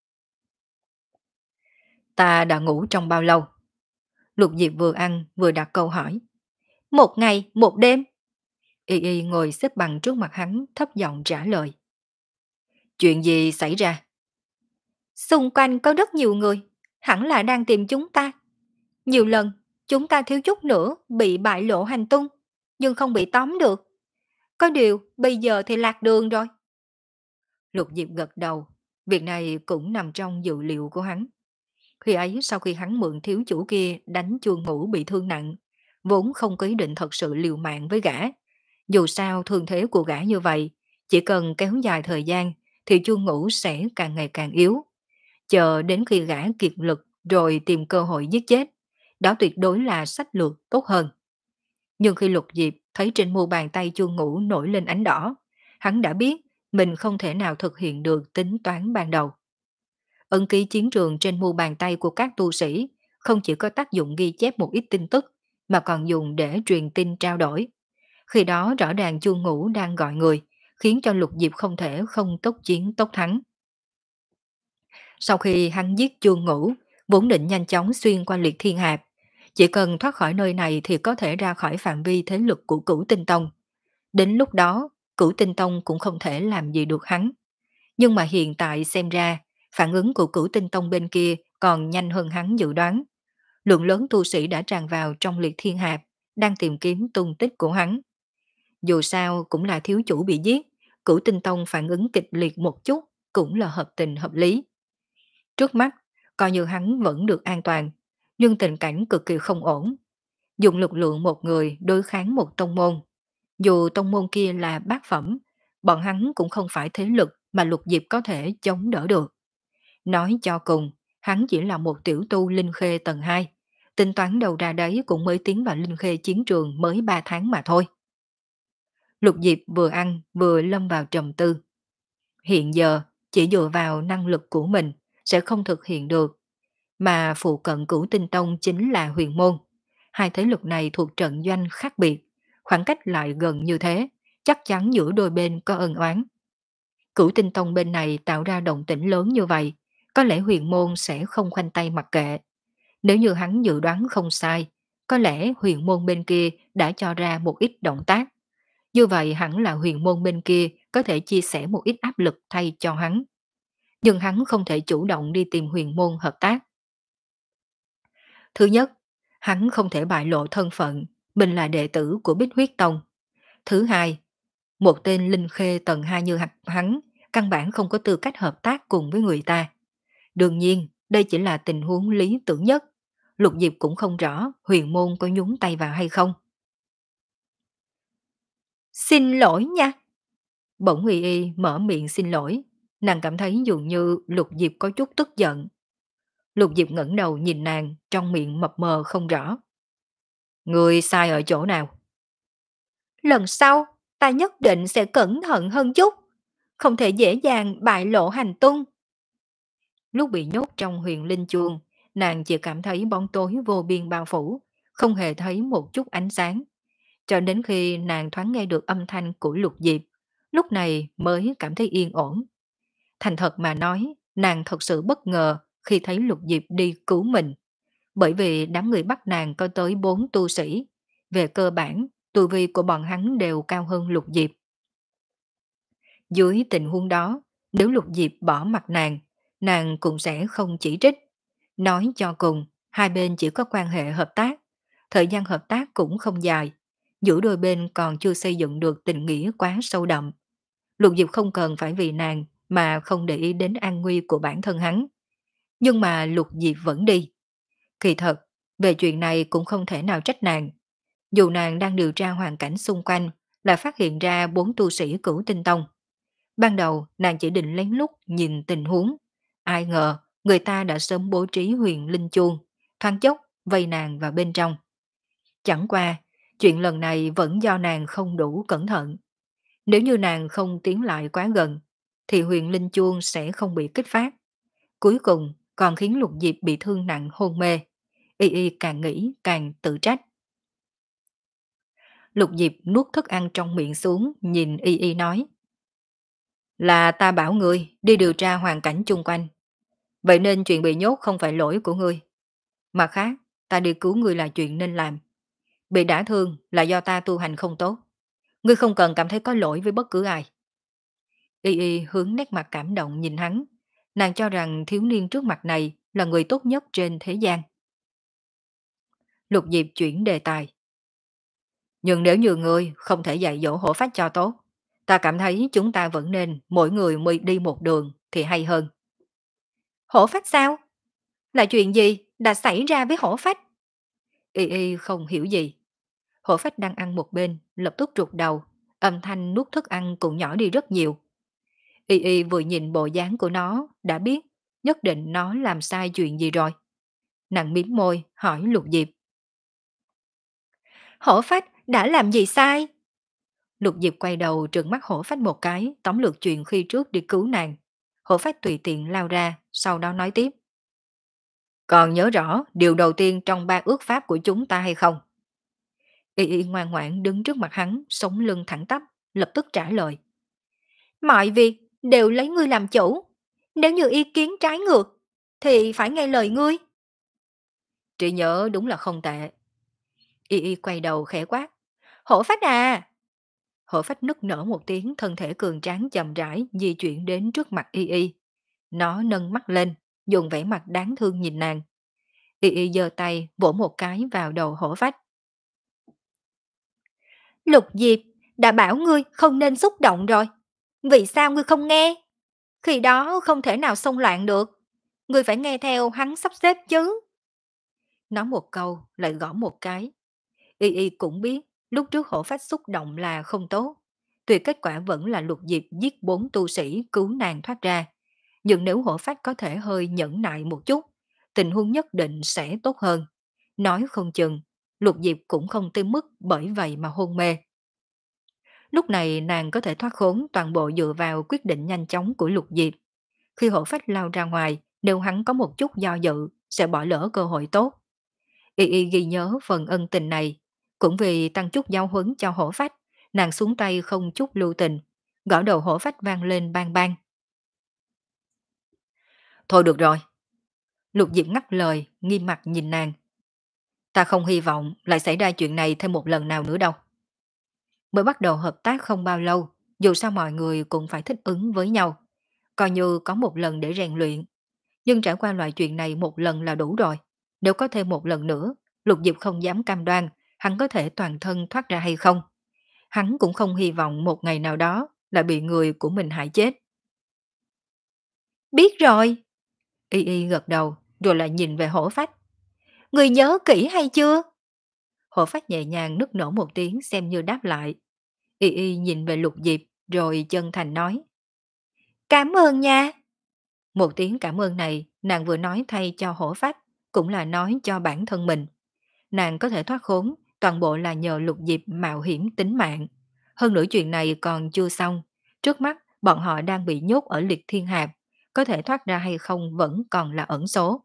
Ta đã ngủ trong bao lâu? Lục Diệp vừa ăn vừa đặt câu hỏi. Một ngày, một đêm. Y Y ngồi xếp bằng trước mặt hắn thấp giọng trả lời. Chuyện gì xảy ra? Xung quanh có rất nhiều người, hẳn là đang tìm chúng ta. Nhiều lần, chúng ta thiếu chút nữa bị bại lộ hành tung, nhưng không bị tóm được. Có điều, bây giờ thì lạc đường rồi. Lục Diệp gật đầu, việc này cũng nằm trong dự liệu của hắn. Khi ấy sau khi hắn mượn thiếu chủ kia đánh Chuông Ngũ bị thương nặng, vốn không có ý định thật sự liều mạng với gã. Dù sao thương thế của gã như vậy, chỉ cần kéo dài thời gian thì Chuông Ngũ sẽ càng ngày càng yếu. Chờ đến khi gã kiệt lực rồi tìm cơ hội giết chết, đó tuyệt đối là sách lược tốt hơn. Nhưng khi Lục Diệp thấy trên mu bàn tay Chuông Ngũ nổi lên ánh đỏ, hắn đã biết mình không thể nào thực hiện được tính toán ban đầu. Ấn ký chiến trường trên mu bàn tay của các tu sĩ không chỉ có tác dụng ghi chép một ít tin tức, mà còn dùng để truyền tin trao đổi. Khi đó rõ ràng Chuông Ngũ đang gọi người, khiến cho Lục Diệp không thể không tốc chiến tốc thắng. Sau khi hắn giết Chuông Ngũ, vốn định nhanh chóng xuyên qua liệt thiên hạp, chỉ cần thoát khỏi nơi này thì có thể ra khỏi phạm vi thế lực của Cửu Tinh Tông. Đến lúc đó, Cửu Tinh Tông cũng không thể làm gì được hắn. Nhưng mà hiện tại xem ra, phản ứng của Cửu Tinh Tông bên kia còn nhanh hơn hắn dự đoán. Lượng lớn tu sĩ đã tràn vào trong liệt thiên hạp, đang tìm kiếm tung tích của hắn. Dù sao cũng là thiếu chủ bị giết, Cửu Tinh Tông phản ứng kịch liệt một chút cũng là hợp tình hợp lý. Trước mắt, coi như hắn vẫn được an toàn, nhưng tình cảnh cực kỳ không ổn. Dùng lực lượng một người đối kháng một tông môn. Dù tông môn kia là bát phẩm, bọn hắn cũng không phải thế lực mà Lục Diệp có thể chống đỡ được. Nói cho cùng, hắn chỉ là một tiểu tu linh khê tầng hai, tính toán đầu ra đấy cũng mới tiến vào Linh Khê chiến trường mới ba tháng mà thôi. Lục Diệp vừa ăn vừa lâm vào trầm tư. Hiện giờ, chỉ dựa vào năng lực của mình sẽ không thực hiện được, mà phụ cận Cửu Tinh Tông chính là Huyền Môn. Hai thế lực này thuộc trận doanh khác biệt, khoảng cách lại gần như thế, chắc chắn giữa đôi bên có ân oán. Cửu Tinh Tông bên này tạo ra động tĩnh lớn như vậy, có lẽ Huyền Môn sẽ không khoanh tay mặc kệ. Nếu như hắn dự đoán không sai, có lẽ Huyền Môn bên kia đã cho ra một ít động tác. Như vậy hẳn là Huyền Môn bên kia có thể chia sẻ một ít áp lực thay cho hắn. Nhưng hắn không thể chủ động đi tìm Huyền Môn hợp tác. Thứ nhất, hắn không thể bại lộ thân phận, mình là đệ tử của Bích Huyết Tông. Thứ hai, một tên linh khê tầng hai như hắn, căn bản không có tư cách hợp tác cùng với người ta. Đương nhiên, đây chỉ là tình huống lý tưởng nhất. Lục Diệp cũng không rõ Huyền Môn có nhúng tay vào hay không. Xin lỗi nha. Bỗng Y Y mở miệng xin lỗi, nàng cảm thấy dường như Lục Diệp có chút tức giận. Lục Diệp ngẩng đầu nhìn nàng, trong miệng mập mờ không rõ. Người sai ở chỗ nào? Lần sau, ta nhất định sẽ cẩn thận hơn chút, không thể dễ dàng bại lộ hành tung. Lúc bị nhốt trong Huyền Linh Chuông, nàng chỉ cảm thấy bóng tối vô biên bao phủ, không hề thấy một chút ánh sáng. Cho đến khi nàng thoáng nghe được âm thanh của Lục Diệp, lúc này mới cảm thấy yên ổn. Thành thật mà nói, nàng thật sự bất ngờ khi thấy Lục Diệp đi cứu mình. Bởi vì đám người bắt nàng có tới bốn tu sĩ. Về cơ bản, tu vi của bọn hắn đều cao hơn Lục Diệp. Dưới tình huống đó, nếu Lục Diệp bỏ mặt nàng, nàng cũng sẽ không chỉ trích. Nói cho cùng, hai bên chỉ có quan hệ hợp tác. Thời gian hợp tác cũng không dài. Giữa đôi bên còn chưa xây dựng được tình nghĩa quá sâu đậm. Lục Diệp không cần phải vì nàng mà không để ý đến an nguy của bản thân hắn. Nhưng mà Lục Diệp vẫn đi. Kỳ thật, về chuyện này cũng không thể nào trách nàng. Dù nàng đang điều tra hoàn cảnh xung quanh, là phát hiện ra bốn tu sĩ Cửu Tinh Tông. Ban đầu, nàng chỉ định lén lút nhìn tình huống. Ai ngờ, người ta đã sớm bố trí Huyền Linh Chuông, thoáng chốc vây nàng vào bên trong. Chẳng qua, chuyện lần này vẫn do nàng không đủ cẩn thận. Nếu như nàng không tiến lại quá gần, thì Huyền Linh Chuông sẽ không bị kích phát. Cuối cùng, còn khiến Lục Diệp bị thương nặng hôn mê. Y Y càng nghĩ càng tự trách. Lục Diệp nuốt thức ăn trong miệng xuống, nhìn Y Y nói. Là ta bảo ngươi đi điều tra hoàn cảnh chung quanh. Vậy nên chuyện bị nhốt không phải lỗi của ngươi. Mặt khác, ta đi cứu ngươi là chuyện nên làm. Bị đả thương là do ta tu hành không tốt. Ngươi không cần cảm thấy có lỗi với bất cứ ai. Y Y hướng nét mặt cảm động nhìn hắn. Nàng cho rằng thiếu niên trước mặt này là người tốt nhất trên thế gian. Lục Diệp chuyển đề tài. Nhưng nếu như ngươi không thể dạy dỗ hổ phách cho tốt, ta cảm thấy chúng ta vẫn nên mỗi người mới đi một đường thì hay hơn. Hổ phách sao? Là chuyện gì đã xảy ra với hổ phách? Y Y không hiểu gì. Hổ phách đang ăn một bên, lập tức rụt đầu, âm thanh nuốt thức ăn cũng nhỏ đi rất nhiều. Y Y vừa nhìn bộ dáng của nó, đã biết nhất định nó làm sai chuyện gì rồi. Nàng mím môi, hỏi Lục Diệp. Hổ phách đã làm gì sai? Lục Diệp quay đầu trừng mắt hổ phách một cái, tóm lược chuyện khi trước đi cứu nàng. Hổ phách tùy tiện lao ra, sau đó nói tiếp. Còn nhớ rõ điều đầu tiên trong ba ước pháp của chúng ta hay không? Y Y ngoan ngoãn đứng trước mặt hắn, sống lưng thẳng tắp, lập tức trả lời. Mọi việc đều lấy ngươi làm chủ. Nếu như ý kiến trái ngược, thì phải nghe lời ngươi. Trí nhớ đúng là không tệ. Y Y quay đầu khẽ quát. Hổ phách à! Hổ phách nức nở một tiếng, thân thể cường tráng chậm rãi di chuyển đến trước mặt Y Y. Nó nâng mắt lên, dùng vẻ mặt đáng thương nhìn nàng. Y Y giơ tay vỗ một cái vào đầu hổ phách. Lục Diệp đã bảo ngươi không nên xúc động rồi. Vì sao ngươi không nghe? Khi đó không thể nào xông loạn được. Ngươi phải nghe theo hắn sắp xếp chứ. Nói một câu lại gõ một cái. Y Y cũng biết lúc trước hổ phách xúc động là không tốt. Tuy kết quả vẫn là Lục Diệp giết bốn tu sĩ cứu nàng thoát ra. Nhưng nếu hổ phách có thể hơi nhẫn nại một chút, tình huống nhất định sẽ tốt hơn. nói không chừng, Lục Diệp cũng không tới mức bởi vậy mà hôn mê. Lúc này nàng có thể thoát khốn toàn bộ dựa vào quyết định nhanh chóng của Lục Diệp. Khi hổ phách lao ra ngoài, nếu hắn có một chút do dự, sẽ bỏ lỡ cơ hội tốt. Y Y ghi nhớ phần ân tình này, cũng vì tăng chút giáo huấn cho hổ phách, nàng xuống tay không chút lưu tình, gõ đầu hổ phách vang lên bang bang. Thôi được rồi. Lục Diệp ngắt lời, nghiêm mặt nhìn nàng. Ta không hy vọng lại xảy ra chuyện này thêm một lần nào nữa đâu. Mới bắt đầu hợp tác không bao lâu, dù sao mọi người cũng phải thích ứng với nhau. Coi như có một lần để rèn luyện. Nhưng trải qua loại chuyện này một lần là đủ rồi. Nếu có thêm một lần nữa, Lục Diệp không dám cam đoan hắn có thể toàn thân thoát ra hay không. Hắn cũng không hy vọng một ngày nào đó là bị người của mình hại chết. Biết rồi. Y Y gật đầu, rồi lại nhìn về hổ phách. Người nhớ kỹ hay chưa? Hổ phách nhẹ nhàng nức nở một tiếng xem như đáp lại. Y Y nhìn về Lục Diệp, rồi chân thành nói. Cảm ơn nha. Một tiếng cảm ơn này, nàng vừa nói thay cho hổ phách, cũng là nói cho bản thân mình. Nàng có thể thoát khốn, toàn bộ là nhờ Lục Diệp mạo hiểm tính mạng. Hơn nữa chuyện này còn chưa xong. Trước mắt, bọn họ đang bị nhốt ở liệt thiên hạp. Có thể thoát ra hay không vẫn còn là ẩn số.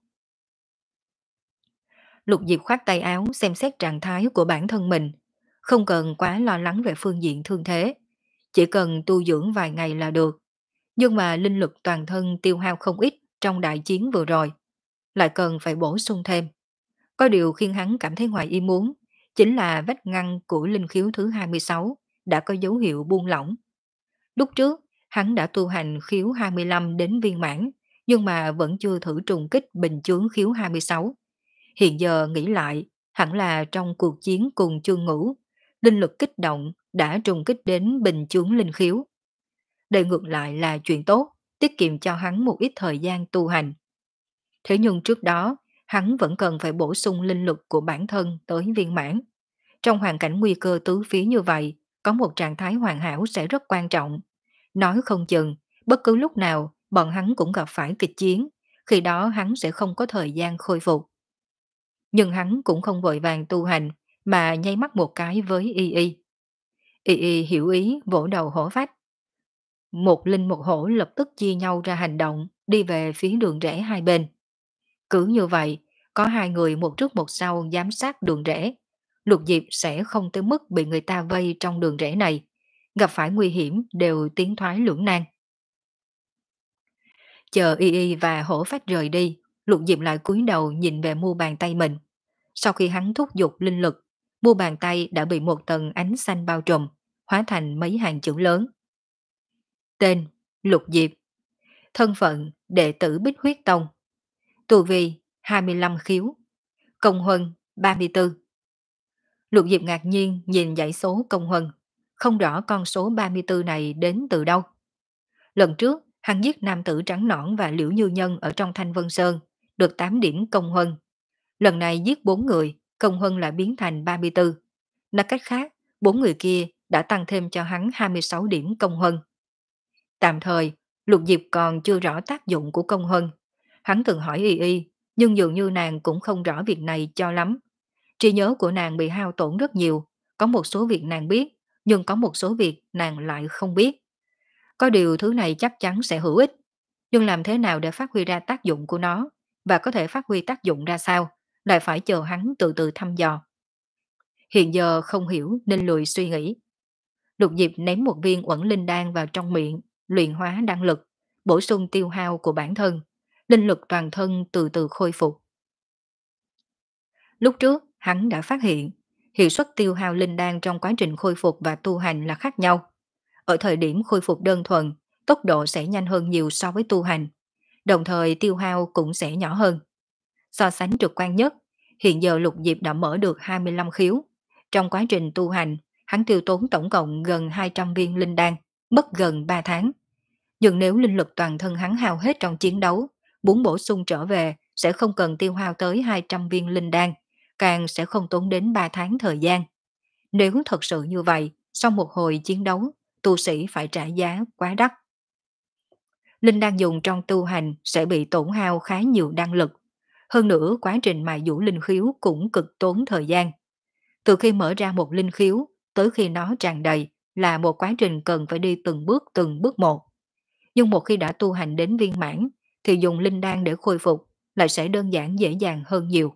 Lục Diệp khoát tay áo xem xét trạng thái của bản thân mình. Không cần quá lo lắng về phương diện thương thế. Chỉ cần tu dưỡng vài ngày là được. Nhưng mà linh lực toàn thân tiêu hao không ít trong đại chiến vừa rồi. Lại cần phải bổ sung thêm. Có điều khiến hắn cảm thấy ngoài ý muốn, chính là vách ngăn của linh khiếu thứ hai mươi sáu đã có dấu hiệu buông lỏng. Lúc trước, hắn đã tu hành khiếu hai mươi lăm đến viên mãn, nhưng mà vẫn chưa thử trùng kích bình chướng khiếu hai mươi sáu. Hiện giờ nghĩ lại, hẳn là trong cuộc chiến cùng Chương Ngũ, linh lực kích động đã trùng kích đến bình chướng linh khiếu. Đây ngược lại là chuyện tốt, tiết kiệm cho hắn một ít thời gian tu hành. Thế nhưng trước đó, hắn vẫn cần phải bổ sung linh lực của bản thân tới viên mãn. Trong hoàn cảnh nguy cơ tứ phía như vậy, có một trạng thái hoàn hảo sẽ rất quan trọng. Nói không chừng, bất cứ lúc nào bọn hắn cũng gặp phải kịch chiến, khi đó hắn sẽ không có thời gian khôi phục. Nhưng hắn cũng không vội vàng tu hành, mà nháy mắt một cái với Y Y. Y Y hiểu ý vỗ đầu hổ phách. Một linh một hổ lập tức chia nhau ra hành động, đi về phía đường rẽ hai bên. Cứ như vậy, có hai người một trước một sau giám sát đường rẽ. Lục Diệp sẽ không tới mức bị người ta vây trong đường rẽ này. Gặp phải nguy hiểm đều tiến thoái lưỡng nan. Chờ Y Y và hổ phách rời đi, Lục Diệp lại cúi đầu nhìn về mu bàn tay mình. Sau khi hắn thúc giục linh lực, mu bàn tay đã bị một tầng ánh xanh bao trùm, hóa thành mấy hàng chữ lớn. Tên: Lục Diệp. Thân phận: đệ tử Bích Huyết Tông. Tu vi: hai mươi lăm khiếu. Công huân: ba mươi tư. Lục Diệp ngạc nhiên nhìn dãy số công huân, không rõ con số ba mươi tư này đến từ đâu. Lần trước, hắn giết nam tử trắng nõn và Liễu Như Nhân ở trong Thanh Vân Sơn, được tám điểm công huân. Lần này giết bốn người, công huân lại biến thành ba mươi tư. Nói cách khác, bốn người kia đã tăng thêm cho hắn hai mươi sáu điểm công huân. Tạm thời, Lục Diệp còn chưa rõ tác dụng của công huân. Hắn từng hỏi Y Y, nhưng dường như nàng cũng không rõ việc này cho lắm. Trí nhớ của nàng bị hao tổn rất nhiều, có một số việc nàng biết, nhưng có một số việc nàng lại không biết. Có điều thứ này chắc chắn sẽ hữu ích, nhưng làm thế nào để phát huy ra tác dụng của nó, và có thể phát huy tác dụng ra sao, lại phải chờ hắn từ từ thăm dò. Hiện giờ không hiểu nên lười suy nghĩ. Lục Diệp ném một viên uẩn linh đan vào trong miệng, luyện hóa đan lực, bổ sung tiêu hao của bản thân, linh lực toàn thân từ từ khôi phục. Lúc trước, hắn đã phát hiện, hiệu suất tiêu hao linh đan trong quá trình khôi phục và tu hành là khác nhau. Ở thời điểm khôi phục đơn thuần, tốc độ sẽ nhanh hơn nhiều so với tu hành, đồng thời tiêu hao cũng sẽ nhỏ hơn. So sánh trực quan nhất, hiện giờ Lục Diệp đã mở được hai mươi lăm khiếu. Trong quá trình tu hành, hắn tiêu tốn tổng cộng gần hai trăm viên linh đan, mất gần ba tháng. Nhưng nếu linh lực toàn thân hắn hao hết trong chiến đấu, muốn bổ sung trở về sẽ không cần tiêu hao tới hai trăm viên linh đan, càng sẽ không tốn đến ba tháng thời gian. Nếu thật sự như vậy, sau một hồi chiến đấu, tu sĩ phải trả giá quá đắt. Linh đan dùng trong tu hành sẽ bị tổn hao khá nhiều đan lực. Hơn nữa quá trình mài dũa linh khiếu cũng cực tốn thời gian. Từ khi mở ra một linh khiếu tới khi nó tràn đầy là một quá trình cần phải đi từng bước từng bước một. Nhưng một khi đã tu hành đến viên mãn thì dùng linh đan để khôi phục lại sẽ đơn giản dễ dàng hơn nhiều.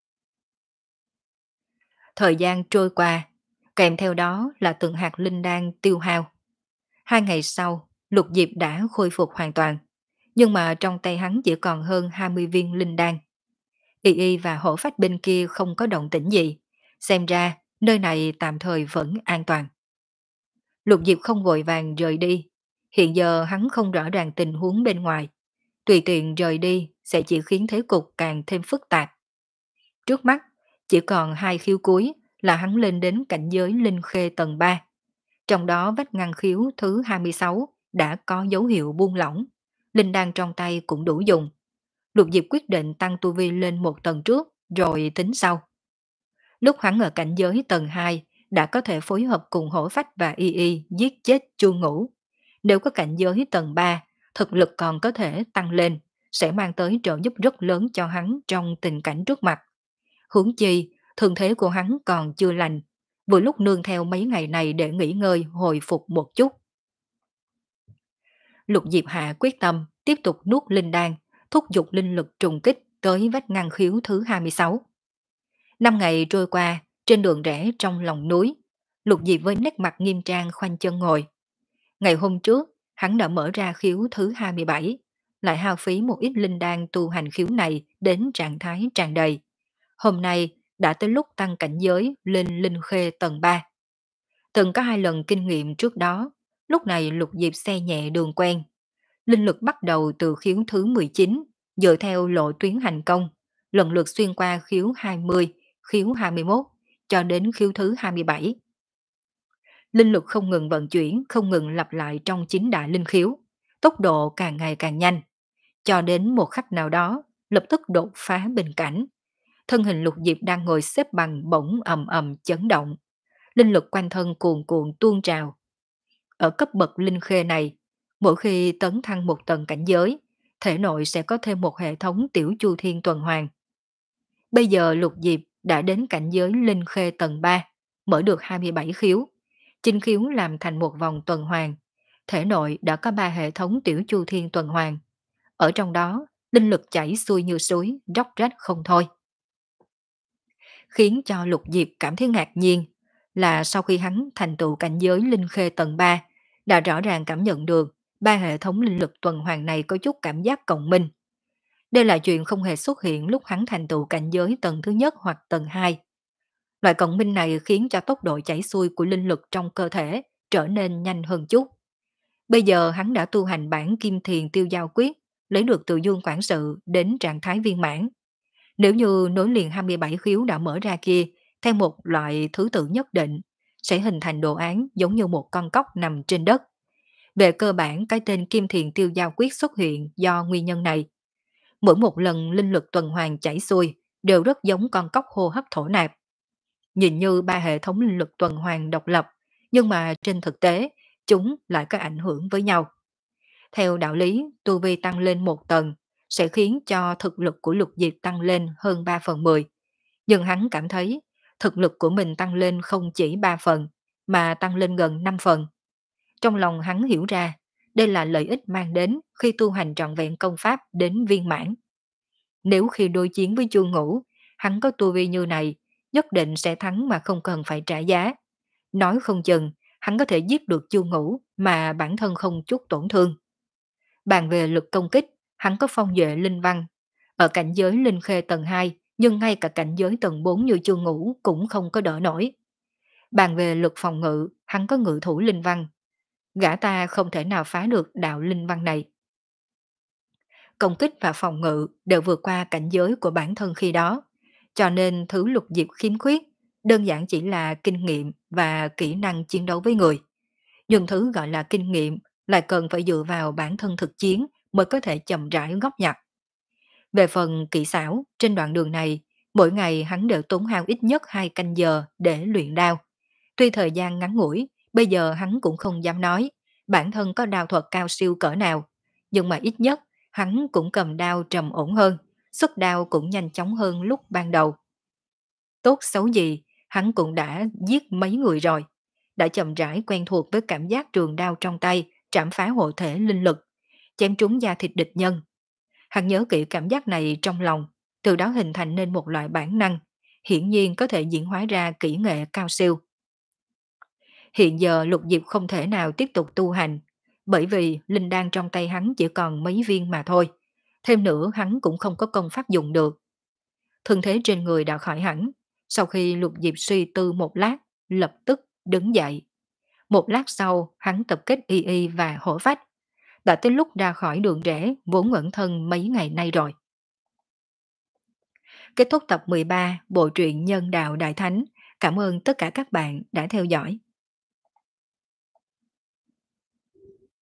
Thời gian trôi qua, kèm theo đó là từng hạt linh đan tiêu hao. Hai ngày sau, Lục Diệp đã khôi phục hoàn toàn, nhưng mà trong tay hắn chỉ còn hơn hai mươi viên linh đan. Y Y và hổ phách bên kia không có động tĩnh gì, xem ra nơi này tạm thời vẫn an toàn. Lục Diệp không vội vàng rời đi, hiện giờ hắn không rõ ràng tình huống bên ngoài, tùy tiện rời đi sẽ chỉ khiến thế cục càng thêm phức tạp. Trước mắt, chỉ còn hai khiếu cuối là hắn lên đến cảnh giới linh khê tầng ba. Trong đó vách ngăn khiếu thứ hai mươi sáu đã có dấu hiệu buông lỏng, linh đan trong tay cũng đủ dùng. Lục Diệp quyết định tăng tu vi lên một tầng trước rồi tính sau. Lúc hắn ở cảnh giới tầng hai đã có thể phối hợp cùng hổ phách và y y giết chết chu ngũ. Nếu có cảnh giới tầng ba, thực lực còn có thể tăng lên, sẽ mang tới trợ giúp rất lớn cho hắn trong tình cảnh trước mặt. Huống chi, thương thế của hắn còn chưa lành, vừa lúc nương theo mấy ngày này để nghỉ ngơi hồi phục một chút. Lục Diệp Hạ quyết tâm tiếp tục nuốt linh đan, thúc giục linh lực trùng kích tới vách ngăn khiếu thứ hai mươi sáu. Năm ngày trôi qua, trên đường rẽ trong lòng núi, Lục Diệp với nét mặt nghiêm trang khoanh chân ngồi. Ngày hôm trước, hắn đã mở ra khiếu thứ hai mươi bảy, lại hao phí một ít linh đan tu hành khiếu này đến trạng thái tràn đầy. Hôm nay đã tới lúc tăng cảnh giới lên linh khê tầng ba. Từng có hai lần kinh nghiệm trước đó, lúc này Lục Diệp xe nhẹ đường quen. Linh lực bắt đầu từ khiếu thứ mười chín, dựa theo lộ tuyến hành công, lần lượt xuyên qua khiếu hai mươi, khiếu hai mươi mốt, cho đến khiếu thứ hai mươi bảy. Linh lực không ngừng vận chuyển, không ngừng lặp lại trong chín đại linh khiếu, tốc độ càng ngày càng nhanh, cho đến một khắc nào đó, lập tức đột phá bình cảnh. Thân hình Lục Diệp đang ngồi xếp bằng bỗng ầm ầm chấn động, linh lực quanh thân cuồn cuộn tuôn trào. Ở cấp bậc linh khê này, mỗi khi tấn thăng một tầng cảnh giới, thể nội sẽ có thêm một hệ thống tiểu chu thiên tuần hoàn. Bây giờ Lục Diệp đã đến cảnh giới linh khê tầng ba, mở được hai mươi bảy khiếu, chinh khiếu làm thành một vòng tuần hoàn. Thể nội đã có ba hệ thống tiểu chu thiên tuần hoàn. Ở trong đó, linh lực chảy xuôi như suối, róc rách không thôi. Khiến cho Lục Diệp cảm thấy ngạc nhiên là sau khi hắn thành tựu cảnh giới linh khê tầng ba, đã rõ ràng cảm nhận được ba hệ thống linh lực tuần hoàn này có chút cảm giác cộng minh. Đây là chuyện không hề xuất hiện lúc hắn thành tựu cảnh giới tầng thứ nhất hoặc tầng hai. Loại cộng minh này khiến cho tốc độ chảy xuôi của linh lực trong cơ thể trở nên nhanh hơn chút. Bây giờ hắn đã tu hành bản Kim Thiền Tiêu Giao Quyết, lấy được từ dương quản sự đến trạng thái viên mãn. Nếu như nối liền hai mươi bảy khiếu đã mở ra kia theo một loại thứ tự nhất định, sẽ hình thành đồ án giống như một con cóc nằm trên đất. Về cơ bản, cái tên Kim Thiền Tiêu Giao Quyết xuất hiện do nguyên nhân này. Mỗi một lần linh lực tuần hoàn chảy xuôi đều rất giống con cóc hô hấp thổ nạp. Nhìn như ba hệ thống linh lực tuần hoàn độc lập, nhưng mà trên thực tế, chúng lại có ảnh hưởng với nhau. Theo đạo lý, tu vi tăng lên một tầng sẽ khiến cho thực lực của Lục Diệp tăng lên hơn ba phần mười. Nhưng hắn cảm thấy thực lực của mình tăng lên không chỉ ba phần, mà tăng lên gần năm phần. Trong lòng hắn hiểu ra, đây là lợi ích mang đến khi tu hành trọn vẹn công pháp đến viên mãn. Nếu khi đối chiến với Chu Ngũ, hắn có tu vi như này, nhất định sẽ thắng mà không cần phải trả giá. Nói không chừng, hắn có thể giết được Chu Ngũ mà bản thân không chút tổn thương. Bàn về lực công kích, hắn có phong duệ linh văn. Ở cảnh giới linh khê tầng hai, nhưng ngay cả cảnh giới tầng bốn như Chu Ngũ cũng không có đỡ nổi. Bàn về lực phòng ngự, hắn có ngự thủ linh văn. Gã ta không thể nào phá được đạo linh văn này. Công kích và phòng ngự đều vượt qua cảnh giới của bản thân khi đó, cho nên thứ Lục Diệp khiếm khuyết đơn giản chỉ là kinh nghiệm và kỹ năng chiến đấu với người. Nhưng thứ gọi là kinh nghiệm lại cần phải dựa vào bản thân thực chiến mới có thể chậm rãi góp nhặt. Về phần kỹ xảo, trên đoạn đường này, mỗi ngày hắn đều tốn hao ít nhất hai canh giờ để luyện đao. Tuy thời gian ngắn ngủi, bây giờ hắn cũng không dám nói bản thân có đao thuật cao siêu cỡ nào, nhưng mà ít nhất hắn cũng cầm đao trầm ổn hơn xuất đao cũng nhanh chóng hơn lúc ban đầu. Tốt xấu gì, hắn cũng đã giết mấy người rồi, đã chậm rãi quen thuộc với cảm giác trường đao trong tay, trảm phá hộ thể linh lực, chém trúng da thịt địch nhân. Hắn nhớ kỹ cảm giác này trong lòng, từ đó hình thành nên một loại bản năng, hiển nhiên có thể diễn hóa ra kỹ nghệ cao siêu. Hiện giờ Lục Diệp không thể nào tiếp tục tu hành, bởi vì linh đan trong tay hắn chỉ còn mấy viên mà thôi. Thêm nữa hắn cũng không có công pháp dùng được. Thân thế trên người đã khỏi hẳn. Sau khi Lục Diệp suy tư một lát, lập tức đứng dậy. Một lát sau, hắn tập kết y y và hổ phách. Đã tới lúc ra khỏi đường rẽ vốn ẩn thân mấy ngày nay rồi. Kết thúc tập mười ba Bộ truyện Nhân Đạo Đại Thánh. Cảm ơn tất cả các bạn đã theo dõi.